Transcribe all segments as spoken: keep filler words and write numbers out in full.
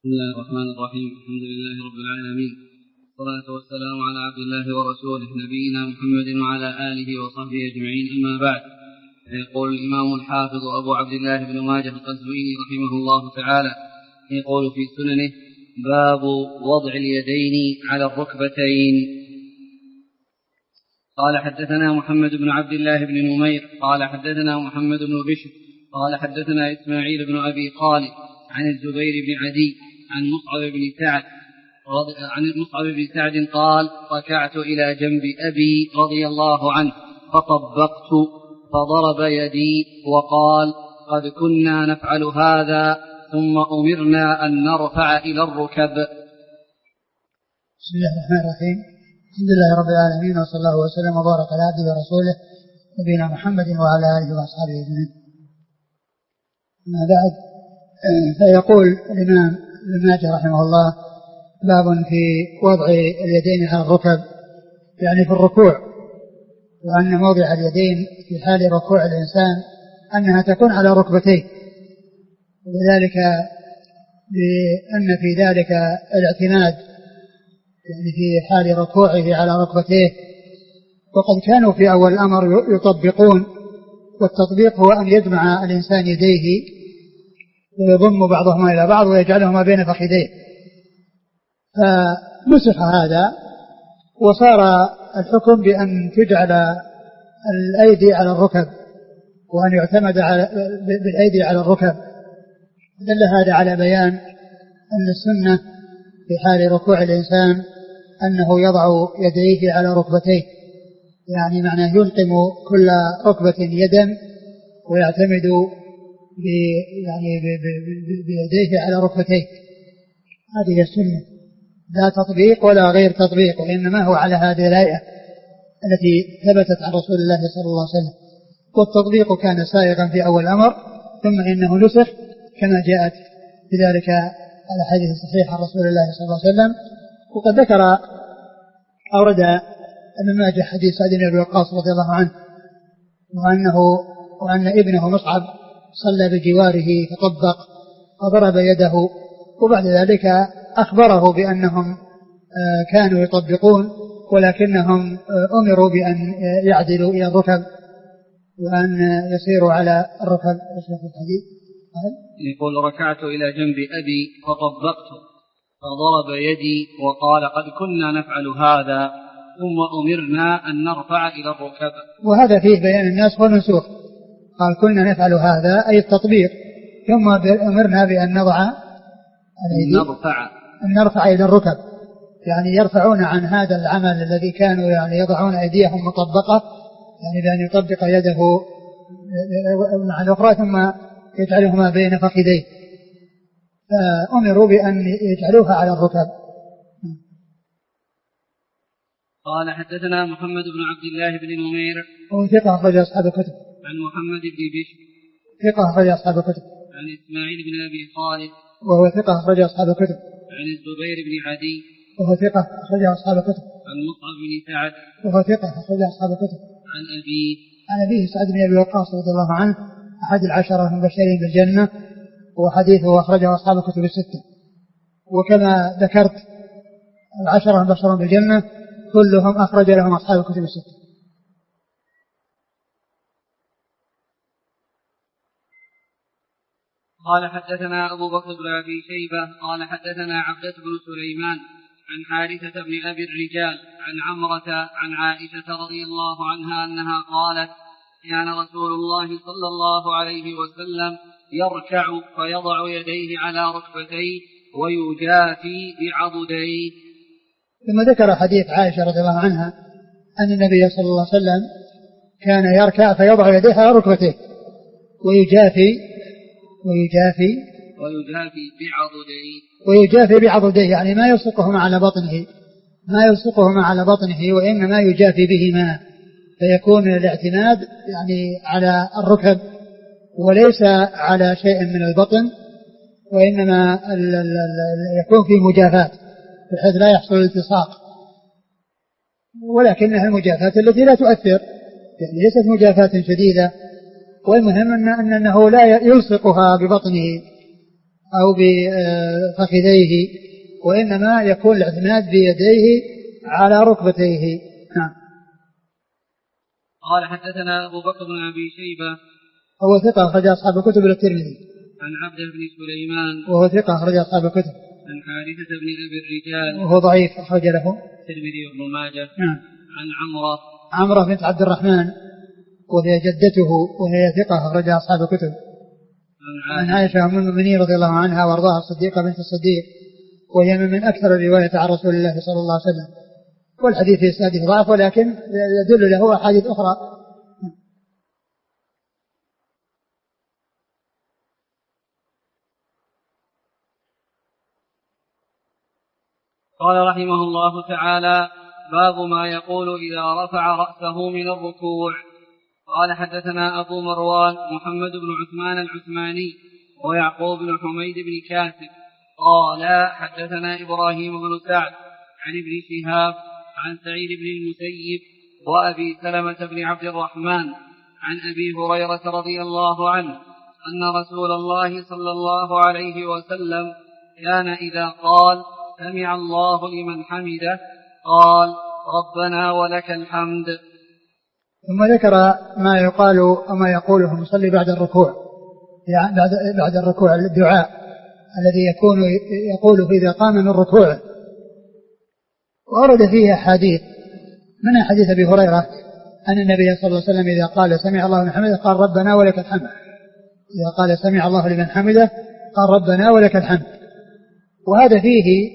بسم الله الرحمن الرحيم. الحمد لله رب العالمين، والصلاة والسلام على عبد الله ورسوله نبينا محمد وعلى آله وصحبه أجمعين، أما بعد. يقول الإمام الحافظ أبو عبد الله بن ماجه القزويني رحمه الله تعالى، يقول في سننه: باب وضع اليدين على الركبتين. قال حدثنا محمد بن عبد الله بن نمير قال حدثنا محمد بن بشر قال حدثنا إسماعيل بن أبي خالد عن الزبير بن عدي عن مصعب بن سعد عن مصعب بن سعد قال: ركعت إلى جنب أبي رضي الله عنه فطبقت فضرب يدي وقال: قد كنا نفعل هذا ثم أمرنا أن نرفع إلى الركب. بسم الله الرحمن الرحيم. الحمد لله رب العالمين، وصلى الله وسلم وبارك على عبده ورسوله نبينا محمد وعلى آله وأصحابه أجمعين. أما بعد، فيقول الإمام ابن ماجه رحمه الله: باب في وضع اليدين على الركب، يعني في الركوع، وأن موضع اليدين في حال ركوع الإنسان أنها تكون على ركبتيه، وذلك لأن في ذلك الاعتماد، يعني في حال ركوعه على ركبتيه. وقد كانوا في أول الأمر يطبقون، والتطبيق هو أن يجمع الإنسان يديه ويضم بعضهما إلى بعض ويجعلهما بين فخذيه، فنسخ هذا وصار الحكم بأن تجعل الأيدي على الركب، وأن يعتمد على بالأيدي على الركب. دل هذا على بيان أن السنة في حال ركوع الإنسان أنه يضع يديه على ركبتيه، يعني معناه يلقم كل ركبة يدا ويعتمد يعني بيديه على ركبتيه. هذه السنة، لا تطبيق ولا غير تطبيق، وإنما هو على هذه الهيئة التي ثبتت عن رسول الله صلى الله عليه وسلم. والتطبيق كان سائغا في أول الأمر، ثم إنه نسخ كما جاءت بذلك الأحاديث الصحيحة عن رسول الله صلى الله عليه وسلم. وقد ذكر أورد ابن ماجه حديث سعد بن أبي وقاص رضي الله عنه، وأنه وأن ابنه مصعب صلى بجواره فطبق فضرب يده، وبعد ذلك أخبره بأنهم كانوا يطبقون، ولكنهم أمروا بأن يعدلوا إلى الركب وأن يسيروا على الركب. يقول: ركعت إلى جنب أبي فطبقت فضرب يدي وقال: قد كنا نفعل هذا ثم أمرنا أن نرفع إلى الركب. وهذا فيه بيان الناس والمنسوخ. قال: كنا نفعل هذا أي التطبيق، ثم أمرنا بأن نضع نرفع أن نرفع إلى الركب، يعني يرفعون عن هذا العمل الذي كانوا يعني يضعون أيديهم مطبقة، يعني بأن يطبق يده مع الأخرى ثم يجعلهما بين فخذيه، فأمروا بأن يجعلوها على الركب. قال: حدثنا محمد بن عبد الله بن نمير هو ثقة أخرج أصحاب الكتب. عن محمد بن بشر ثقة أخرج أصحاب الكتب. عن إسماعيل بن أبي خالد وهو ثقة أخرج أصحاب الكتب. عن الزبير بن عدي وهو ثقة أخرج أصحاب الكتب. عن مصعب بن سعد وهو ثقة أخرج أصحاب الكتب. عن أبيه عن أبيه سعد بن أبي وقاص رضي الله عنه، أحد العشرة المبشرين بالجنة، وحديثه أخرجه أصحاب الكتب الستة. وكما ذكرت العشرة المبشرين بالجنة كلهم أخرج لهم أصحاب الكتب الستة. قال: حدثنا أبو بكر بن أبي شيبة قال حدثنا عبدة بن سليمان عن حارثة بن أبي الرجال عن عمرة عن عائشة رضي الله عنها أنها قالت: كان رسول الله صلى الله عليه وسلم يركع فيضع يديه على ركبتيه ويجافي بعضديه. ثم ذكر حديث عائشة رضي الله عنها أن النبي صلى الله عليه وسلم كان يركع فيضع يديه على ركبتيه ويجافي ويجافي ويجافي بعضديه ويجافي بعضديه يعني ما يلصقهما على بطنه ما يلصقهما على بطنه وإنما يجافي بهما، فيكون الاعتماد يعني على الركب وليس على شيء من البطن، وإنما يكون فيه مجافاة بحيث لا يحصل التصاق، ولكنها المجافاة التي لا تؤثر، يعني ليست مجافاة شديدة، والمهم أن أنه لا يلصقها ببطنه أو بفخذيه، وإنما يكون الاعتماد بيديه على ركبتيه. نعم. قال حدثنا أبو بكر بن أبي شيبة هو ثقة أخرج أصحاب الكتب الترمذي. عن عبد بن سليمان وهو ثقة أخرج أصحاب الكتب. عن حارثة بن أبي الرجال وهو ضعيف أخرج له الترمذي وابن ماجه. نعم. عن عمرة عمرة بنت عبد الرحمن وهي جدته وهي ثقة أخرج أصحاب الكتب. عن عائشة أم المؤمنين رضي الله عنها وارضاها الصديقة بنت الصديق، وهي من أكثر الرواية عن رسول الله صلى الله عليه وسلم، والحديث في إسناده ضعف ولكن يدل له أحاديث أخرى. قال رحمه الله تعالى: باب ما يقول إذا رفع رأسه من الركوع. قال حدثنا أبو مروان محمد بن عثمان العثماني ويعقوب بن حميد بن كاسب قال حدثنا إبراهيم بن سعد عن ابن شهاب عن سعيد بن المسيب وأبي سلمة بن عبد الرحمن عن أبي هريرة رضي الله عنه أن رسول الله صلى الله عليه وسلم كان إذا قال سمع الله لمن حمده قال ربنا ولك الحمد. ثم ذكر ما يقال وما يقوله المصلي بعد الركوع، يعني بعد, بعد الركوع الدعاء الذي يكون يقوله إذا قام من ركوعه، وأورد فيه أحاديث من حديث أبي هريرة أن النبي صلى الله عليه وسلم إذا قال سمع الله لمن حمده قال ربنا ولك الحمد. إذا قال سمع الله لمن حمده قال ربنا ولك الحمد. وهذا فيه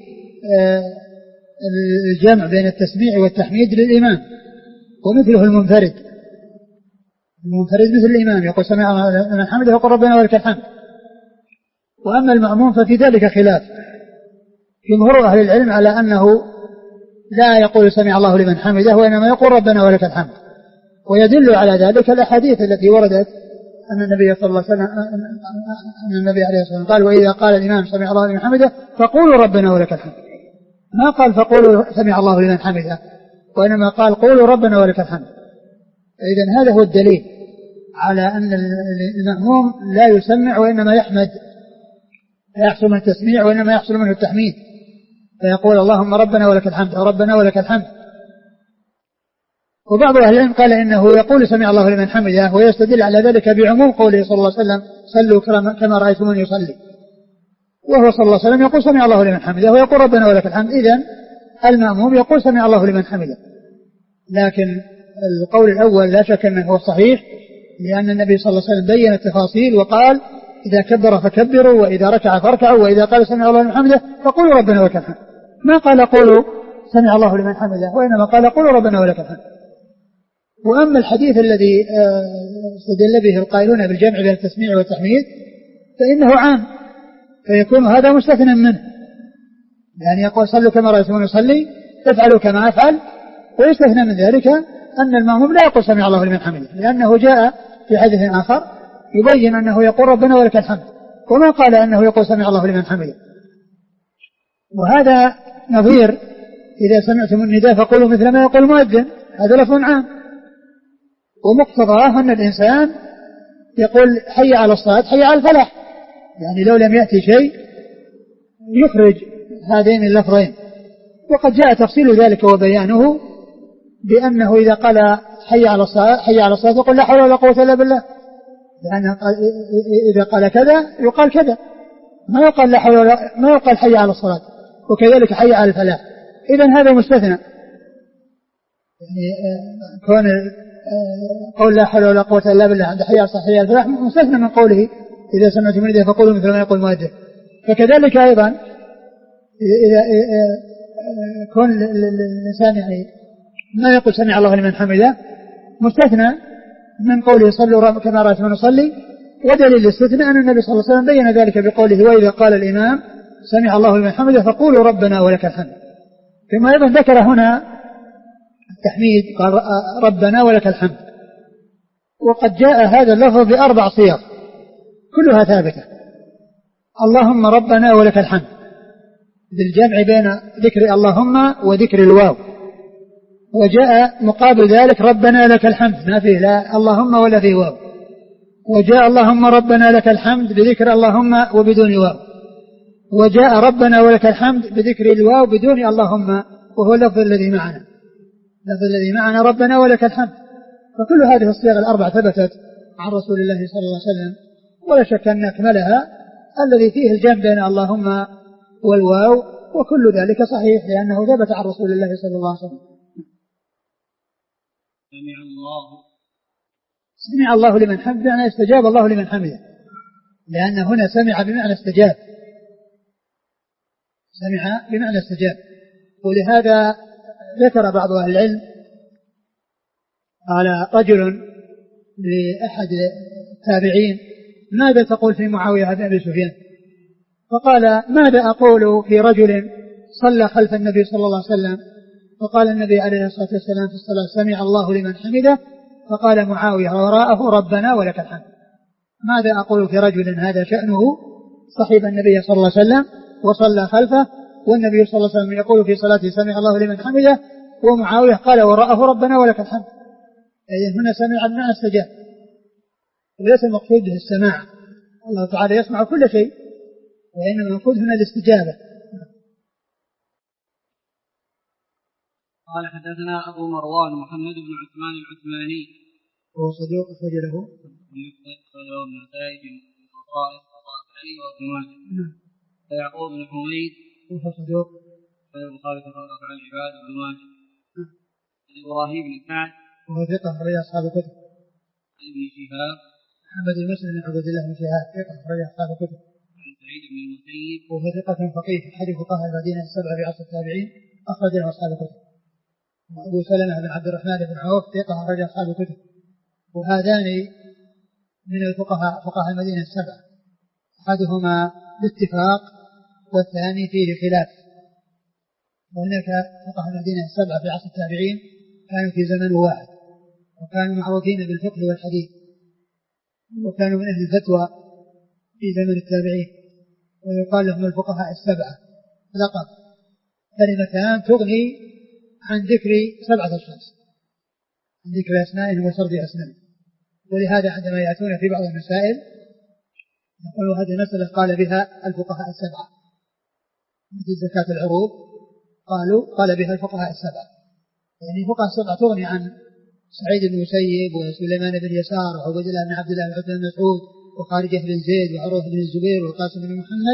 الجمع بين التسميع والتحميد للإمام، ومثله المنفرد. المنفرد مثل الإمام يقول سمع الله لمن حمده يقول ربنا ولك الحمد. وأما المأموم ففي ذلك خلاف. جمهور أهل العلم على أنه لا يقول سمع الله لمن حمده وإنما يقول ربنا ولك الحمد، ويدل على ذلك الأحاديث التي وردت أن النبي صلى الله عليه وسلم أن النبي عليه الصلاة والسلام قال وإذا قال الإمام سمع الله لمن حمده فقولوا ربنا ولك الحمد. ما قال فقولوا سمع الله لمن حمده، وإنما قال قولوا ربنا ولك الحمد. إذن هذا هو الدليل على أن المأموم لا يسمع وإنما يحمد، لا يحصل من التسميع وإنما يحصل منه التحميد، فيقول اللهم ربنا ولك الحمد أو ربنا ولك الحمد. وبعض أهل العلم قال إنه يقول سمع الله لمن حمده ويستدل على ذلك بعموم قوله صلى الله عليه وسلم صلوا كما رأيتموني يصلي، وهو صلى الله عليه وسلم يقول سمع الله لمن حمده ويقول ربنا ولك الحمد. إذن المأموم يقول سمع الله لمن حمده. لكن القول الأول لا شك أنه هو الصحيح، لأن النبي صلى الله عليه وسلم بين التفاصيل وقال إذا كبر فكبروا وإذا ركع فاركعوا وإذا قال سمع الله لمن حمده فقولوا ربنا ولك الحمد. ما قال قولوا سمع الله لمن حمده وإنما قال قولوا ربنا ولك الحمد. وأما الحديث الذي استدل به القائلون بالجمع بين التسميع والتحميد فإنه عام، فيكون هذا مستثنى منه، يعني يقول صلوا كما رأيتموني يصلي افعلوا كما أفعل، ويستثنى من ذلك أن المأموم لا يقول سمع الله لمن حمده، لأنه جاء في حديث آخر يبين أنه يقول ربنا ولك الحمد، وما قال أنه يقول سمع الله لمن حمده. وهذا نظير إذا سمعتم النداء فقولوا مثل ما يقول المؤذن، هذا لفظ عام، ومقتضاه أن الإنسان يقول حي على الصلاة حي على الفلاح، يعني لو لم يأتي شيء يخرج هذين اللفظين. وقد جاء تفصيل ذلك وبيانه بأنه إذا قال حي على الصلاة حي على الصلاة يقول لا حول ولا قوة إلا بالله، لأن إذا قال كذا يقال كذا، ما يقال لا حول ولا ما يقال حي على الصلاة، وكذلك حي على الفلاح. إذن هذا مستثنى، يعني كون قول لا حول ولا قوة إلا بالله عند حي على الصلاة حي على الفلاح مستثنى من قوله إذا سمعتم النداء فقولوا مثل ما يقول المؤذن. فكذلك أيضا إذا كون الإنسان يعني ما يقول سمع الله لمن حمده مستثنى من قوله صلوا كما رأيتموني يصلي. ودليل الاستثناء أن النبي صلى الله عليه وسلم بين ذلك بقوله وإذا قال الإمام سمع الله لمن حمده فقولوا ربنا ولك الحمد. ثم أيضا ذكر هنا التحميد قال ربنا ولك الحمد، وقد جاء هذا اللفظ بأربع صيغ كلها ثابتة، اللهم ربنا ولك الحمد، بالجمع بين ذكر اللهم وذكر الواو. وجاء مقابل ذلك ربنا لك الحمد ما فيه لا اللهم ولا فيه واو. وجاء اللهم ربنا لك الحمد بذكر اللهم وبدون واو. وجاء ربنا ولك الحمد بذكر الواو بدون اللهم، وهو اللفظ الذي معنا، اللفظ الذي معنا ربنا ولك الحمد. فكل هذه الصيغ الأربع ثبتت عن رسول الله صلى الله عليه وسلم، ولا شك أن أكملها الذي فيه الجمع بين اللهم والواو، وكل ذلك صحيح لأنه ثبت عن رسول الله صلى الله عليه وسلم. سمع الله سمع الله لمن حمده يعني استجاب الله لمن حمده، لأن هنا سمع بمعنى استجاب، سمع بمعنى استجاب. ولهذا ذكر بعض أهل العلم، قال رجل لأحد التابعين ماذا تقول في معاوية بن أبي سفيان؟ فقال ماذا أقول في رجل صلى خلف النبي صلى الله عليه وسلم فقال النبي عليه الصلاة والسلام في الصلاة سمع الله لمن حمده، فقال معاوية وراءه ربنا ولك الحمد. ماذا أقول في رجل هذا شأنه صحب النبي صلى الله عليه وسلم وصلى خلفه، والنبي صلى الله عليه وسلم يقول في صلاته سمع الله لمن حمده، ومعاوية قال وراءه ربنا ولك الحمد. أي هنا سمع بمعنى استجاب، وليس المقصود به السماع، الله تعالى يسمع كل شيء، وإنما المقصود هنا الاستجابة. قال حدثنا أبو مروان محمد بن عثمان العثماني وهو صدوق أخرج له ابن سائب بن خصائص خصائص علي وابن ماجه. ويعقوب بن حميد وهو صدوق البخاري تفرق عن العباد وابن ماجه. إبراهيم بن سعد وهو ثقة أخرج أصحاب الكتب. ابن شهاب محمد بن مسلم بن عبد الله بن شهاب ثقة أخرج أصحاب الكتب. عن سعيد بن المسيب وهو ثقة فقيه أحد فقهاء المدينة السبعة في عصر التابعين أخرج له أصحاب الكتب. وأبو سلمة بن عبد الرحمن بن عوف ثقة أخرج أصحاب الكتب. وهذان من الفقهاء فقهاء المدينة السبعة، أحدهما باتفاق والثاني فيه خلاف. وهناك فقهاء المدينة السبعة في عصر التابعين كانوا في زمن واحد، وكانوا معروفين بالفقه والحديث، وكانوا من أهل الفتوى في زمن التابعين، ويقال لهم الفقهاء السبعة لقب، كلمتان تغني عن ذكر سبعة أشخاص، عن ذكر أسمائهم وسرد أسمائهم. ولهذا عندما يأتون في بعض المسائل يقولوا هذه المسألة قال بها الفقهاء السبعة، مثل زكاة العروض قالوا قال بها الفقهاء السبعة، يعني الفقهاء السبعة تغني عن سعيد بن مسيب وسليمان بن يسار وعبد الله بن عبد الله بن عبد مسعود وخارجة بن زيد وعروة بن الزبير والقاسم بن محمد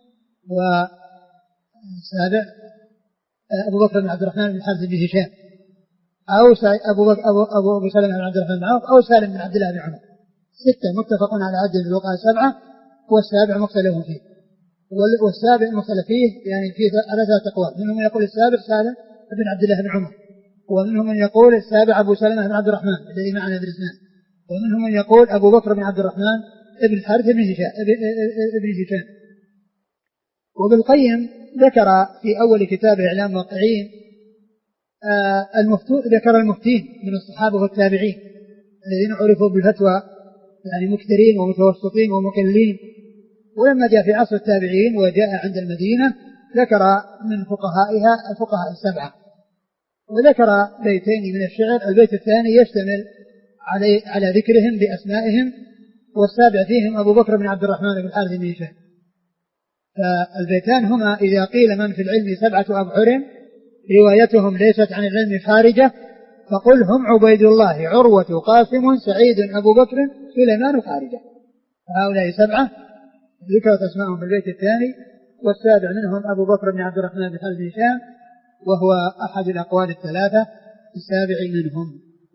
والسابع أبو بكر بن عبد الرحمن بن حارث بن هشام، أو أبو بكر أبو أبو أبو سلمة بن عبد الرحمن بن عوف، أو سالم بن عبد الله بن عمر. ستة متفقون على عدد الفقهاء السبعة، والسابع مختلف فيه، والسابع مختلف فيه يعني فيه على ثلاثة أقوال، منهم من يقول السابع سالم بن عبد الله بن عمر، ومنهم من يقول السابع أبو سلمة بن عبد الرحمن الذي معنا في الإسناد، ومنهم من يقول أبو بكر بن عبد الرحمن ابن الحارث بن هشام ابن هشام. وابن القيم ذكر في أول كتاب إعلام الموقعين آه المفتو ذكر المفتين من الصحابة والتابعين الذين عرفوا بالفتوى، يعني مكثرين ومتوسطين ومقلين. ولما جاء في عصر التابعين وجاء عند المدينة ذكر من فقهائها الفقهاء السبعة، وذكر بيتين من الشعر. البيت الثاني يشتمل على على ذكرهم بأسمائهم، والسابع فيهم أبو بكر بن عبد الرحمن بن الحارث بن هشام. فالبيتان هما إذا قيل من في العلم سبعة أبحر روايتهم ليست عن العلم خارجة، فقل هم عبيد الله عروة قاسم سعيد أبو بكر سليمان خارجة. فهؤلاء سبعة ذكرت أسمائهم في البيت الثاني، والسابع منهم أبو بكر بن عبد الرحمن بن حارث بن هشام، وهو أحد الأقوال الثلاثة السابع منهم.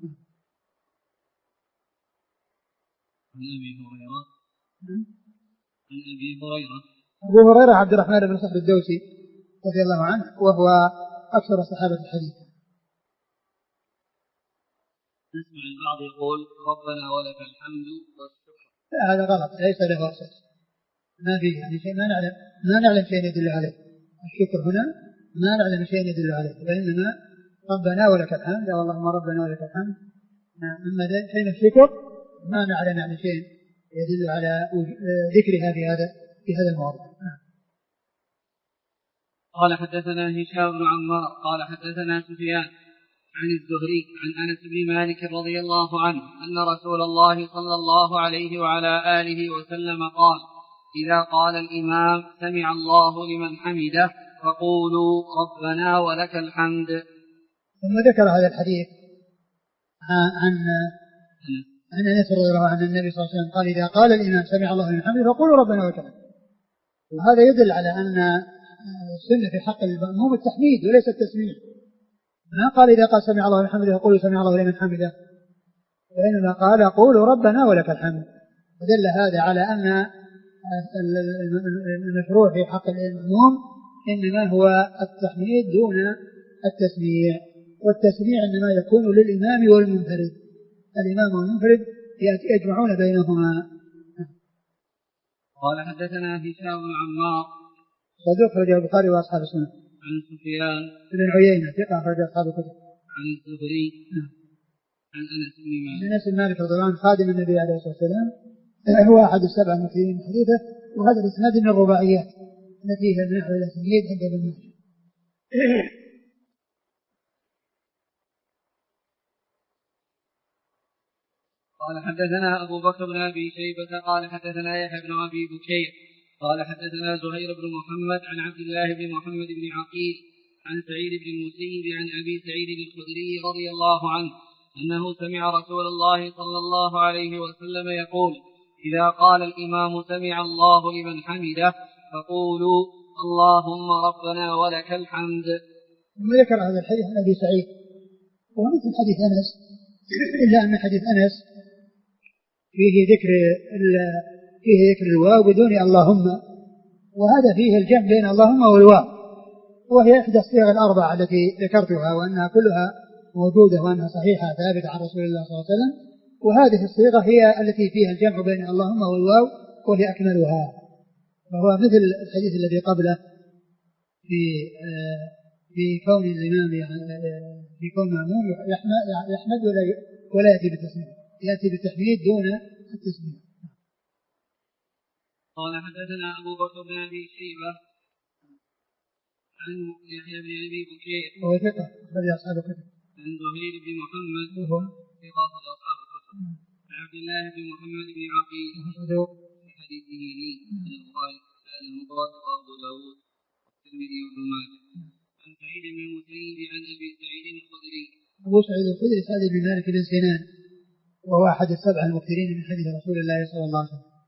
عن أبي هريرة عن أبي هريرة أبو هريرة عبد الرحمن بن صخر الدوسي رضي الله عنه، وهو أكثر صحابة الحديث. نسمع البعض يقول ربنا ولك الحمد والشكر. لا هذا غلط، ليس له أساس، ما فيه يعني شيء، ما نعلم ما نعلم شيء يدل عليه. الشكر هنا ما نعلم شيء يدل عليه، وإنما ربنا ولك الحمد يا اللهم ربنا ولك الحمد. أما شيء الشكر ما نعلم يعني شيء يدل على ذكرها في هذا في هذا الموضوع. قال حدثنا هشام بن عمار قال حدثنا سفيان عن الزهري عن أنس بن مالك رضي الله عنه أن رسول الله صلى الله عليه وعلى آله وسلم قال إذا قال الإمام سمع الله لمن حمده فقولوا ربنا ولك الحمد. ثم ذكر هذا الحديث عن عن أنس رضي الله عنه النبي صلى الله عليه وسلم قال إذا قال الإمام سمع الله لمن حمده فقولوا ربنا ولك الحمد. وهذا يدل على أن السنة في حق المأموم التحميد وليس التسميع. ما قال إذا قال سمع الله لمن حمده فقولوا سمع الله لمن حمده، وإنما قال قولوا ربنا ولك الحمد. ودل هذا على أن المشروع في حق المأموم إنما هو التحميد دون التسميع، والتسميع إنما يكون للإمام والمنفرد. الإمام والمنفرد يجمعون بينهما. قال حدثنا هشام بن عمار صدوق أخرجه البخاري وأصحاب السنن. عن سفيان بن عيينة ثقة أخرج أصحاب الكتب. عن الزهري عن أنس بن مالك أنس بن مالك رضي الله عنه خادم النبي عليه الصلاة والسلام، هو أحد السبع المكثرين من حديثه. وهذا الإسناد من الرباعيات التي هي من أحد الأسانيد عند ابن ماجه. قال حدثنا أبو بكر بن أبي شيبة قال حدثنا يحيى بن أبي بكير قال حدثنا زهير بن محمد عن عبد الله بن محمد بن عقيل عن سعيد بن المسيب عن أبي سعيد الخدري رضي الله عنه أنه سمع رسول الله صلى الله عليه وسلم يقول إذا قال الإمام سمع الله لمن حمده فقولوا اللهم ربنا ولك الحمد. ثم ذكر هذا الحديث عن أبي سعيد ومثل حديث أنس، إلا أن حديث أنس فيه ذكر فيه ذكر الواو بدون اللهم، وهذا فيه الجمع بين اللهم والواو، وهي إحدى الصيغ الأربع التي ذكرتها وأنها كلها موجودة وأنها صحيحة ثابتة عن رسول الله صلى الله عليه وسلم. وهذه الصيغة هي التي فيها الجمع بين اللهم والواو وهي أكملها، وهو مثل الحديث الذي قبله في في كون الإمام في كون مأموم يحمد ولا ولا يأتي بالتسمية، يأتي بالتحميد دون التسمية. قال حدثنا أبو بكر بن أبي شيبة عن يحيى بن أبي بكير وهو ثقة أخرج أصحاب الكتب. عن زهير بن محمد وهو ثقة أخرج أصحاب الكتب. عن عبد الله بن محمد بن عقيل في حديثه لي من البخاري المفرد وأبو داود والترمذي وابن ماجه. عن سعيد بن المسيب عن أبي سعيد الخدري. أبو سعيد الخدري سعد بن مالك بن سنان وهو أحد السبع المكثرين من حديث رسول الله صلى الله عليه وسلم.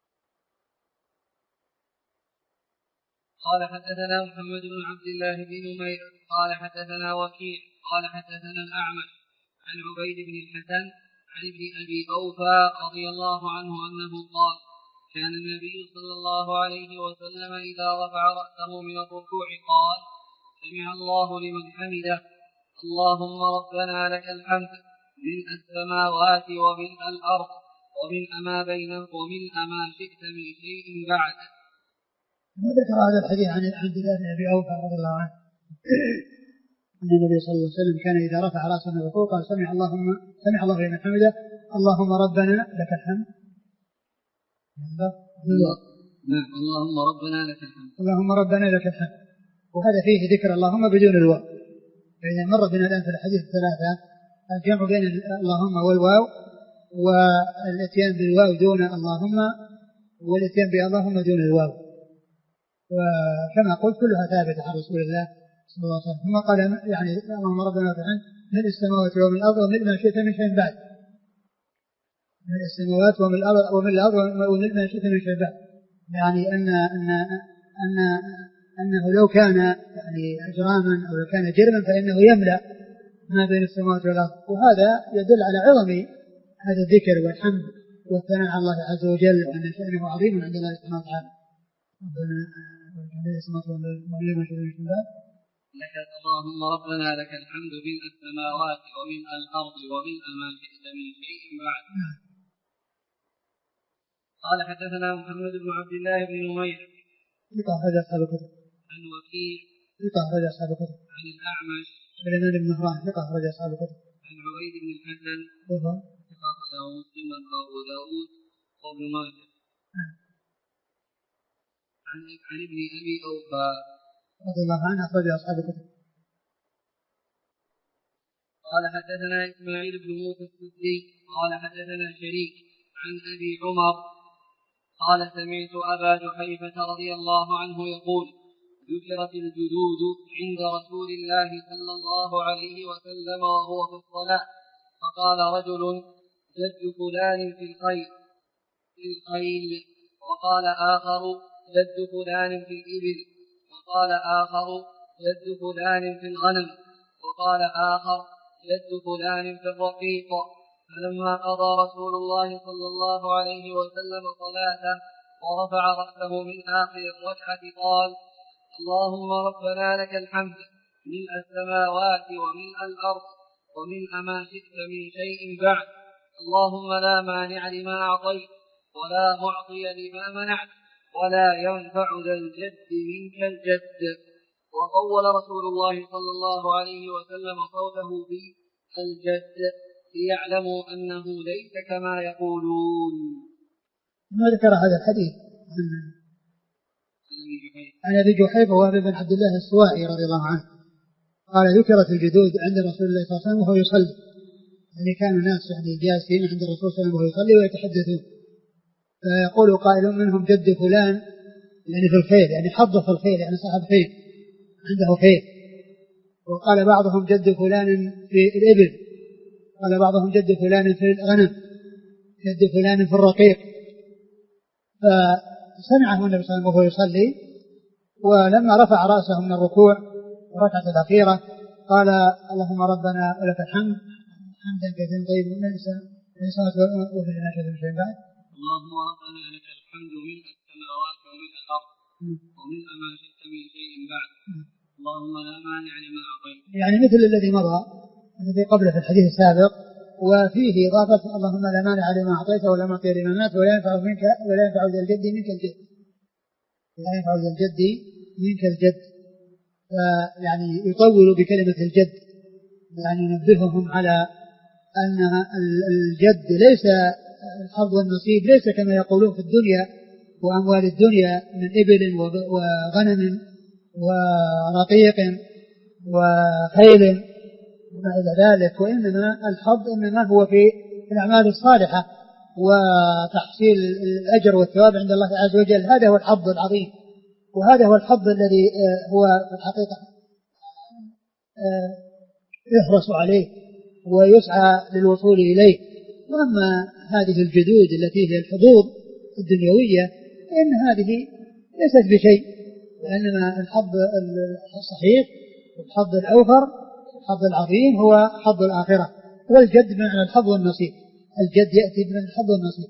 قال حدثنا محمد بن عبد الله بن نمير قال حدثنا وكيع قال حدثنا الأعمش عن عبيد بن الحسن عن ابن أبي أوفى رضي الله عنه أنه قال كان النبي صلى الله عليه وسلم إذا رفع رأسه من الركوع قال سمع الله لمن حمده اللهم ربنا لك الحمد ملء السماوات وملء الأرض وملء ما بينه وملء ما شئت من شيء بعد. وذكر هذا الحديث عن عبد الله بن أبي أوفى رضي الله عنه أن النبي صلى الله عليه وسلم كان إذا رفع رأسه من الركوع قال سمع اللهم سمع الله لمن حمده اللهم ربنا لك الحمد. نعم اللهم ربنا لك الحمد. اللهم ربنا لك الحمد. وهذا فيه ذكر اللهم بدون الواو، فإذا مر بنا الآن في الحديث الثلاثة الجمع بين اللهم والواو، والاتيان بالواو دون اللهم والاتيان باللهم دون الواو، وكما قلت كلها ثابتة عن رسول الله صلى الله عليه وسلم. ثم قال يعني اللهم ربنا لك الحمد ملء السماوات وملء الأرض وملء ما شئت من شيء بعد. ملء السماوات وملء الأرض وملء الأرض وملء ما شئت من شيء بعد، يعني أن أن أن أنه لو كان يعني أجراما أو لو كان جرما فإنه يملأ ما بين السماوات والأرض. وهذا يدل على عظم هذا الذكر والحمد والثناء على الله عز وجل وأن شأنه عظيم عند الله سبحانه وتعالى. ربنا لك اللهم ربنا لك الحمد ملء السماوات وملء الأرض وملء ما شئت من شيء بعد. قال حدثنا محمد بن عبد الله بن نمير ثقة أخرج أصحاب الكتب. عن وكيع ثقة أخرج أصحاب الكتب. عن الأعمش سليمان بن مهران ثقة أخرج أصحاب الكتب. عن عبيد بن الحسن وهو ثقة أخرجه مسلم وأبو داود وابن ماجه. عن عن ابن أبي أوفى رضي الله عنه أخرج أصحاب الكتب. قال حدثنا إسماعيل بن موسى السدي قال حدثنا شريك عن أبي عمر قال سمعت أبا جحيفة رضي الله عنه يقول ذكرت الجدود عند رسول الله صلى الله عليه وسلم وهو في الصلاة فقال رجل جد فلان في الخيل في الخيل وقال آخر جد فلان في الإبل وقال آخر جد فلان في الغنم وقال آخر جد فلان في الرقيق. فلما قضى رسول الله صلى الله عليه وسلم صلاته ورفع رأسه من آخر الركعة قال اللهم ربنا لك الحمد ملء السماوات وملء الأرض وملء ما شئت من شيء بعد اللهم لا مانع لما أعطيت ولا معطي لما منعت ولا ينفع ذا الجد منك الجد. وطول رسول الله صلى الله عليه وسلم صوته بالجد ليعلموا أنه ليس كما يقولون. ما ذكر هذا الحديث عن أبي جحيفة وهو بن عبد الله السوائي رضي الله عنه قال ذكرت الجدود عند رسول الله صلى الله عليه وسلم وهو يصلي، يعني كان الناس يعني جالسين عند الرسول صلى الله عليه وسلم وهو يصلي ويتحدثون، فيقول قائل منهم جد فلان يعني في الخير، يعني حظ في الخير، يعني صاحب خير عنده خير. وقال بعضهم جد فلان في الإبل، قال بعضهم جد فلان في الغنم، جد فلان في الرقيق. فسمعه النبي صلى الله عليه وسلم وهو يصلي، ولما رفع رأسه من الركوع وركعة الأخيرة قال اللهم ربنا ولك الحمد حمدا كثيرا طيبا من السماوات وفي الناشئة من شيء بعد اللهم ربنا لك الحمد ملء السماوات وملء الأرض وملء ما شئت من شيء بعد اللهم لا مانع لما أعطيت، يعني مثل الذي مضى الذي قبله في الحديث السابق، وفيه إضافة اللهم لا مانع لما أعطيت ولا معطي لما منعت ولا ينفع منك ولا ينفع ذا الجد منك الجد، لا ينفع ذا الجد منك الجد. فيعني يطول بكلمة الجد، يعني ينبههم على أن الجد ليس الحظ والنصيب، ليس كما يقولون في الدنيا وأموال الدنيا من إبل وغنم ورقيق وخيل وما إلى ذلك، وإنما الحظ إنما هو في الأعمال الصالحة وتحصيل الأجر والثواب عند الله عز وجل. هذا هو الحظ العظيم، وهذا هو الحظ الذي هو في الحقيقة يحرص عليه ويسعى للوصول إليه. وأما هذه الجدود التي هي الحظوظ الدنيوية إن هذه ليست بشيء، وإنما الحظ الصحيح والحظ الأوفر الحظ العظيم هو حظ الآخرة، والجد بمعنى الحظ والنصيب، الجد يأتي بمعنى الحظ والنصيب،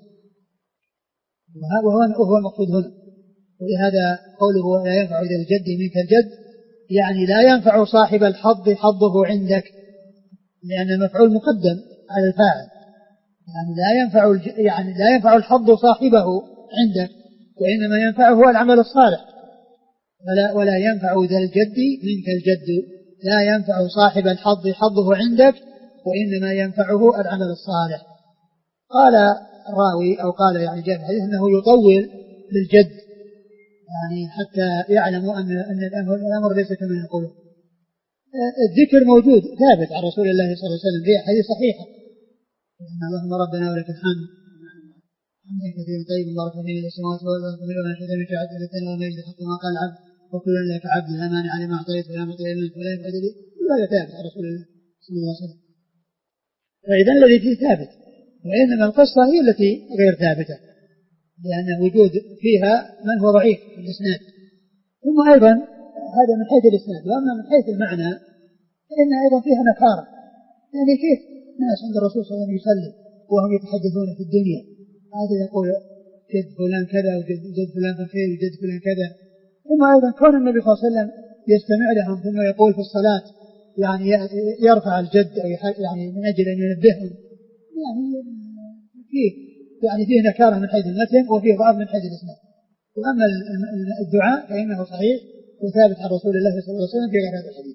وهو المقصود هنا. ولهذا قوله لا ينفع ذا الجد منك الجد، يعني لا ينفع صاحب الحظ حظه عندك، لأن المفعول مقدم على الفاعل، يعني لا ينفع يعني لا ينفع الحظ صاحبه عندك، وإنما ينفعه العمل الصالح. ولا, ولا ينفع ذا الجد منك الجد، لا ينفع صاحب الحظ حظه عندك، وإنما ينفعه العمل الصالح. قال الراوي أو قال يعني جاء في الحديث أنه يطول بالجد، يعني حتى يعلموا أن, أن الأمر, الأمر ليس كما يقولون. الذكر موجود ثابت عن رسول الله صلى الله عليه وسلم في حديث صحيحة إن اللهم ربنا ولك الحمد حمدا كثيرا طيبا بارك فيه من السماوات والأرض ومن شهد من شهادة التي وما يجد حق ما قال العبد وكلنا لك عبد لا مانع لما أعطيت ولا معطي لما منعت ولا ينفع ذا الجد ولا ثابت عن رسول الله صلى الله عليه وسلم. فإذا الذي فيه ثابت، وإنما القصة هي التي غير ثابتة، لأن وجود فيها من هو ضعيف في الإسناد. ثم أيضا هذا من حيث الإسناد، وأما من حيث المعنى فإن أيضا فيها نكارة، يعني كيف ناس عند الرسول صلى الله عليه وسلم يصلي وهم يتحدثون في الدنيا، هذا يقول جد فلان كذا وجد فلان في الخير وجد فلان كذا. ثم أيضا كون النبي صلى الله عليه وسلم يستمع لهم ثم يقول في الصلاة يعني يرفع الجد أو يعني من أجل أن ينبههم، يعني فيه يعني فيه نكارة من حيث المتن وفيه ضعف من حيث الإسناد. وأما الدعاء فإنه صحيح وثابت عن رسول الله صلى الله عليه وسلم في غير هذا الحديث.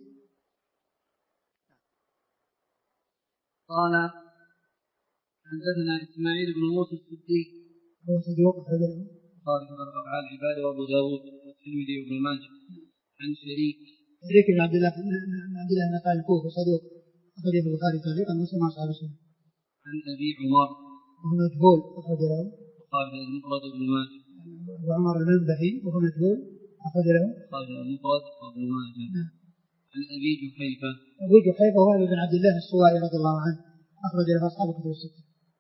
قال حدثنا إسماعيل بن موسى الصديق هو صدوق رجل قال أفعال العباد وأبو داود والترمذي وابن ماجه عن شريك شريك بن عبد الله بن عبد الله بن قال الكوفي صدوق أخرجه البخاري تعليقا ومسلم وأصحاب السنن. عن أبي عمر وهو مجهول أخرج له قال المفرد بن ماجه وعمر المنبهي وهو مجهول أخرج له المفرد وابن ماجه. عن أبي جحيفة أبي جحيفة هو ابن عبد الله السوائي رضي الله عنه أخرج له أصحاب الكتب الستة.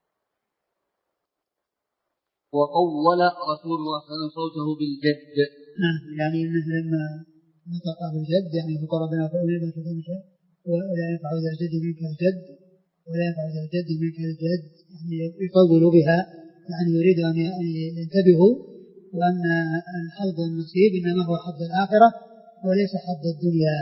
وطول رسول الله صلى الله عليه وسلم صوته بالجد. نعم يعني إنه لما نطق بالجد يعني فقر بنا فأولي ما تفهمشه ولا ينفع ذا الجد منك الجد ولا ينفع ذا الجد منك الجد يعني يطول بها يعني يريد أن ينتبهوا وأن الحظ النصيب إنما هو حظ الآخرة وليس حظ الدنيا.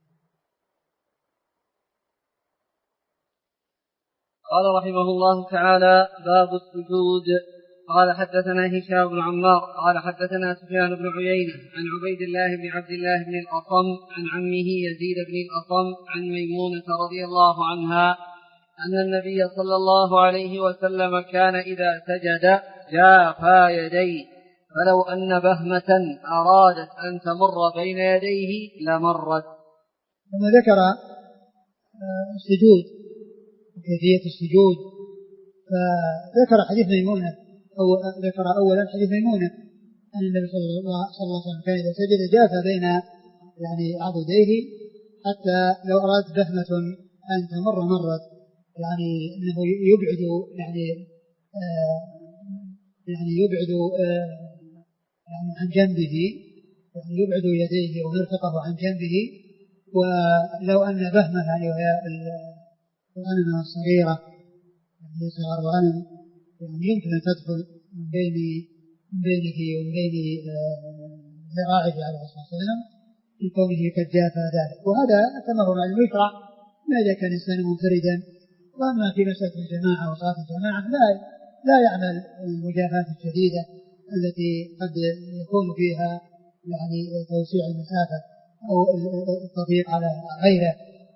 قال رحمه الله تعالى باب السجود. قال حدثنا هشام بن عمار قال حدثنا سفيان بن عيينة عن عبيد الله بن عبد الله بن الأصم عن عمه يزيد بن الأصم عن ميمونة رضي الله عنها أن النبي صلى الله عليه وسلم كان إذا سجد جافا يديه فلو أن بهمة أرادت أن تمر بين يديه لمرت. ثم ذكر السجود وكيفية السجود فذكر حديث ميمونة أو ذكر أولا حديث ميمونة أن النبي صلى الله عليه وسلم كان إذا سجد جاف بين يعني عضديه حتى لو أراد بهمة أن تمر مرت يعني أنه يبعد يعني آه يعني يبعد آه يعني عن جنبه يعني يبعد يديه ومرفقه عن جنبه. ولو أن بهمة يعني وهي الغنم الصغيرة يعني صغار الغنم يعني يمكن أن تدخل من بين من بينه ومن بين ذراعه عليه الصلاة والسلام لكونه قد جافى ذلك. وهذا كما هو معلوم يشرع ما إذا كان الإنسان منفردا. وأما في مسألة الجماعة وصلاة الجماعة لا لا يعمل المجافاة الشديدة التي قد يكون فيها يعني توسيع المسافة أو التضييق على غيره.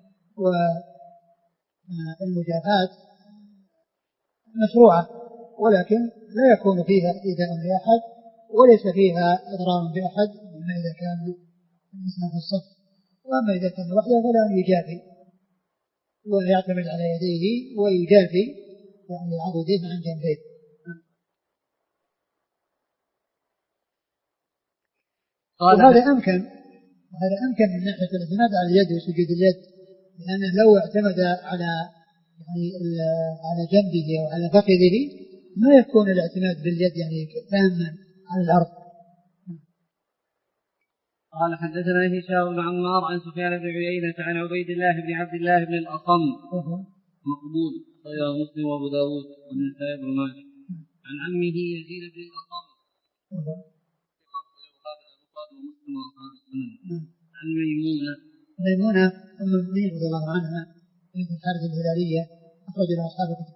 والمجافاة مشروعة ولكن لا يكون فيها إيذاء لأحد وليس فيها إضرار بأحد إلا إذا كان الإنسان في الصف. وأما إذا كان وحده فلا يجافي ويعتمد على يديه ويجافي يعني عضديه عن جنبيه. وهذا أمكن هذا أمكن من ناحية الاعتماد على اليد وسجود اليد لأنه لو اعتمد على يعني على جنبه أو على فخذه ما يكون الاعتماد باليد يعني تاما على الأرض. قال حدثنا هشام بن عمار عن سفيان بن عيينة عن عبيد الله بن عبد الله بن الأصم مقبول رواه مسلم وأبو داود والنسائي بن ماجه عن عمه يزيد بن الأصم عن ميمونة ميمونة أم المؤمنين رضي الله عنها بنت الحارث الهلالية أخرج لها أصحاب الكتب.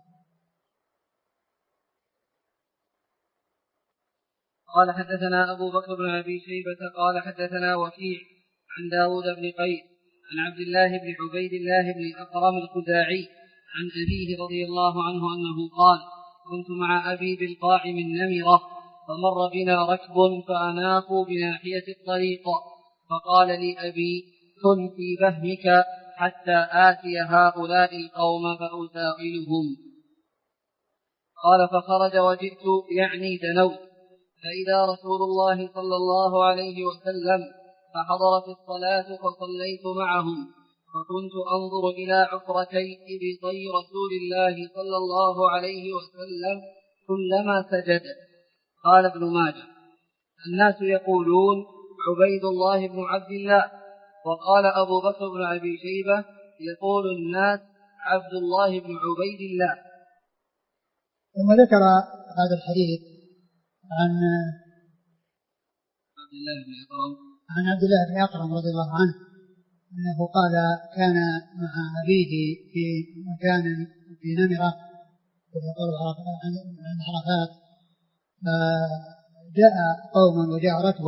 قال حدثنا أبو بكر بن أبي شيبة قال حدثنا وكيع عن داود بن قيس عن عبد الله بن عبيد الله بن أكرم الخزاعي عن أبيه رضي الله عنه أنه قال كنت مع أبي بالقاع من نمرة فمر بنا ركب فأناقوا بناحية الطريق فقال لي أبي كن في بهمك حتى آتي هؤلاء القوم فأساقلهم. قال فخرج وجئت يعني دنوت فإذا رسول الله صلى الله عليه وسلم فحضرت الصلاة فصليت معهم فكنت أنظر إلى عفرتي إبطي رسول الله صلى الله عليه وسلم كلما سجد. قال ابن ماجه الناس يقولون عبيد الله بن عبد الله. وقال أبو بكر بن أبي شيبة يقول الناس عبد الله بن عبيد الله. ثم ذكر هذا الحديث عن عبد الله بن أكرم عن عبد الله بن أكرم رضي الله عنه أنه قال كان مع أبيه في مكان في نمرة ويقول عن عرفات فجاء قوم وجاء ركب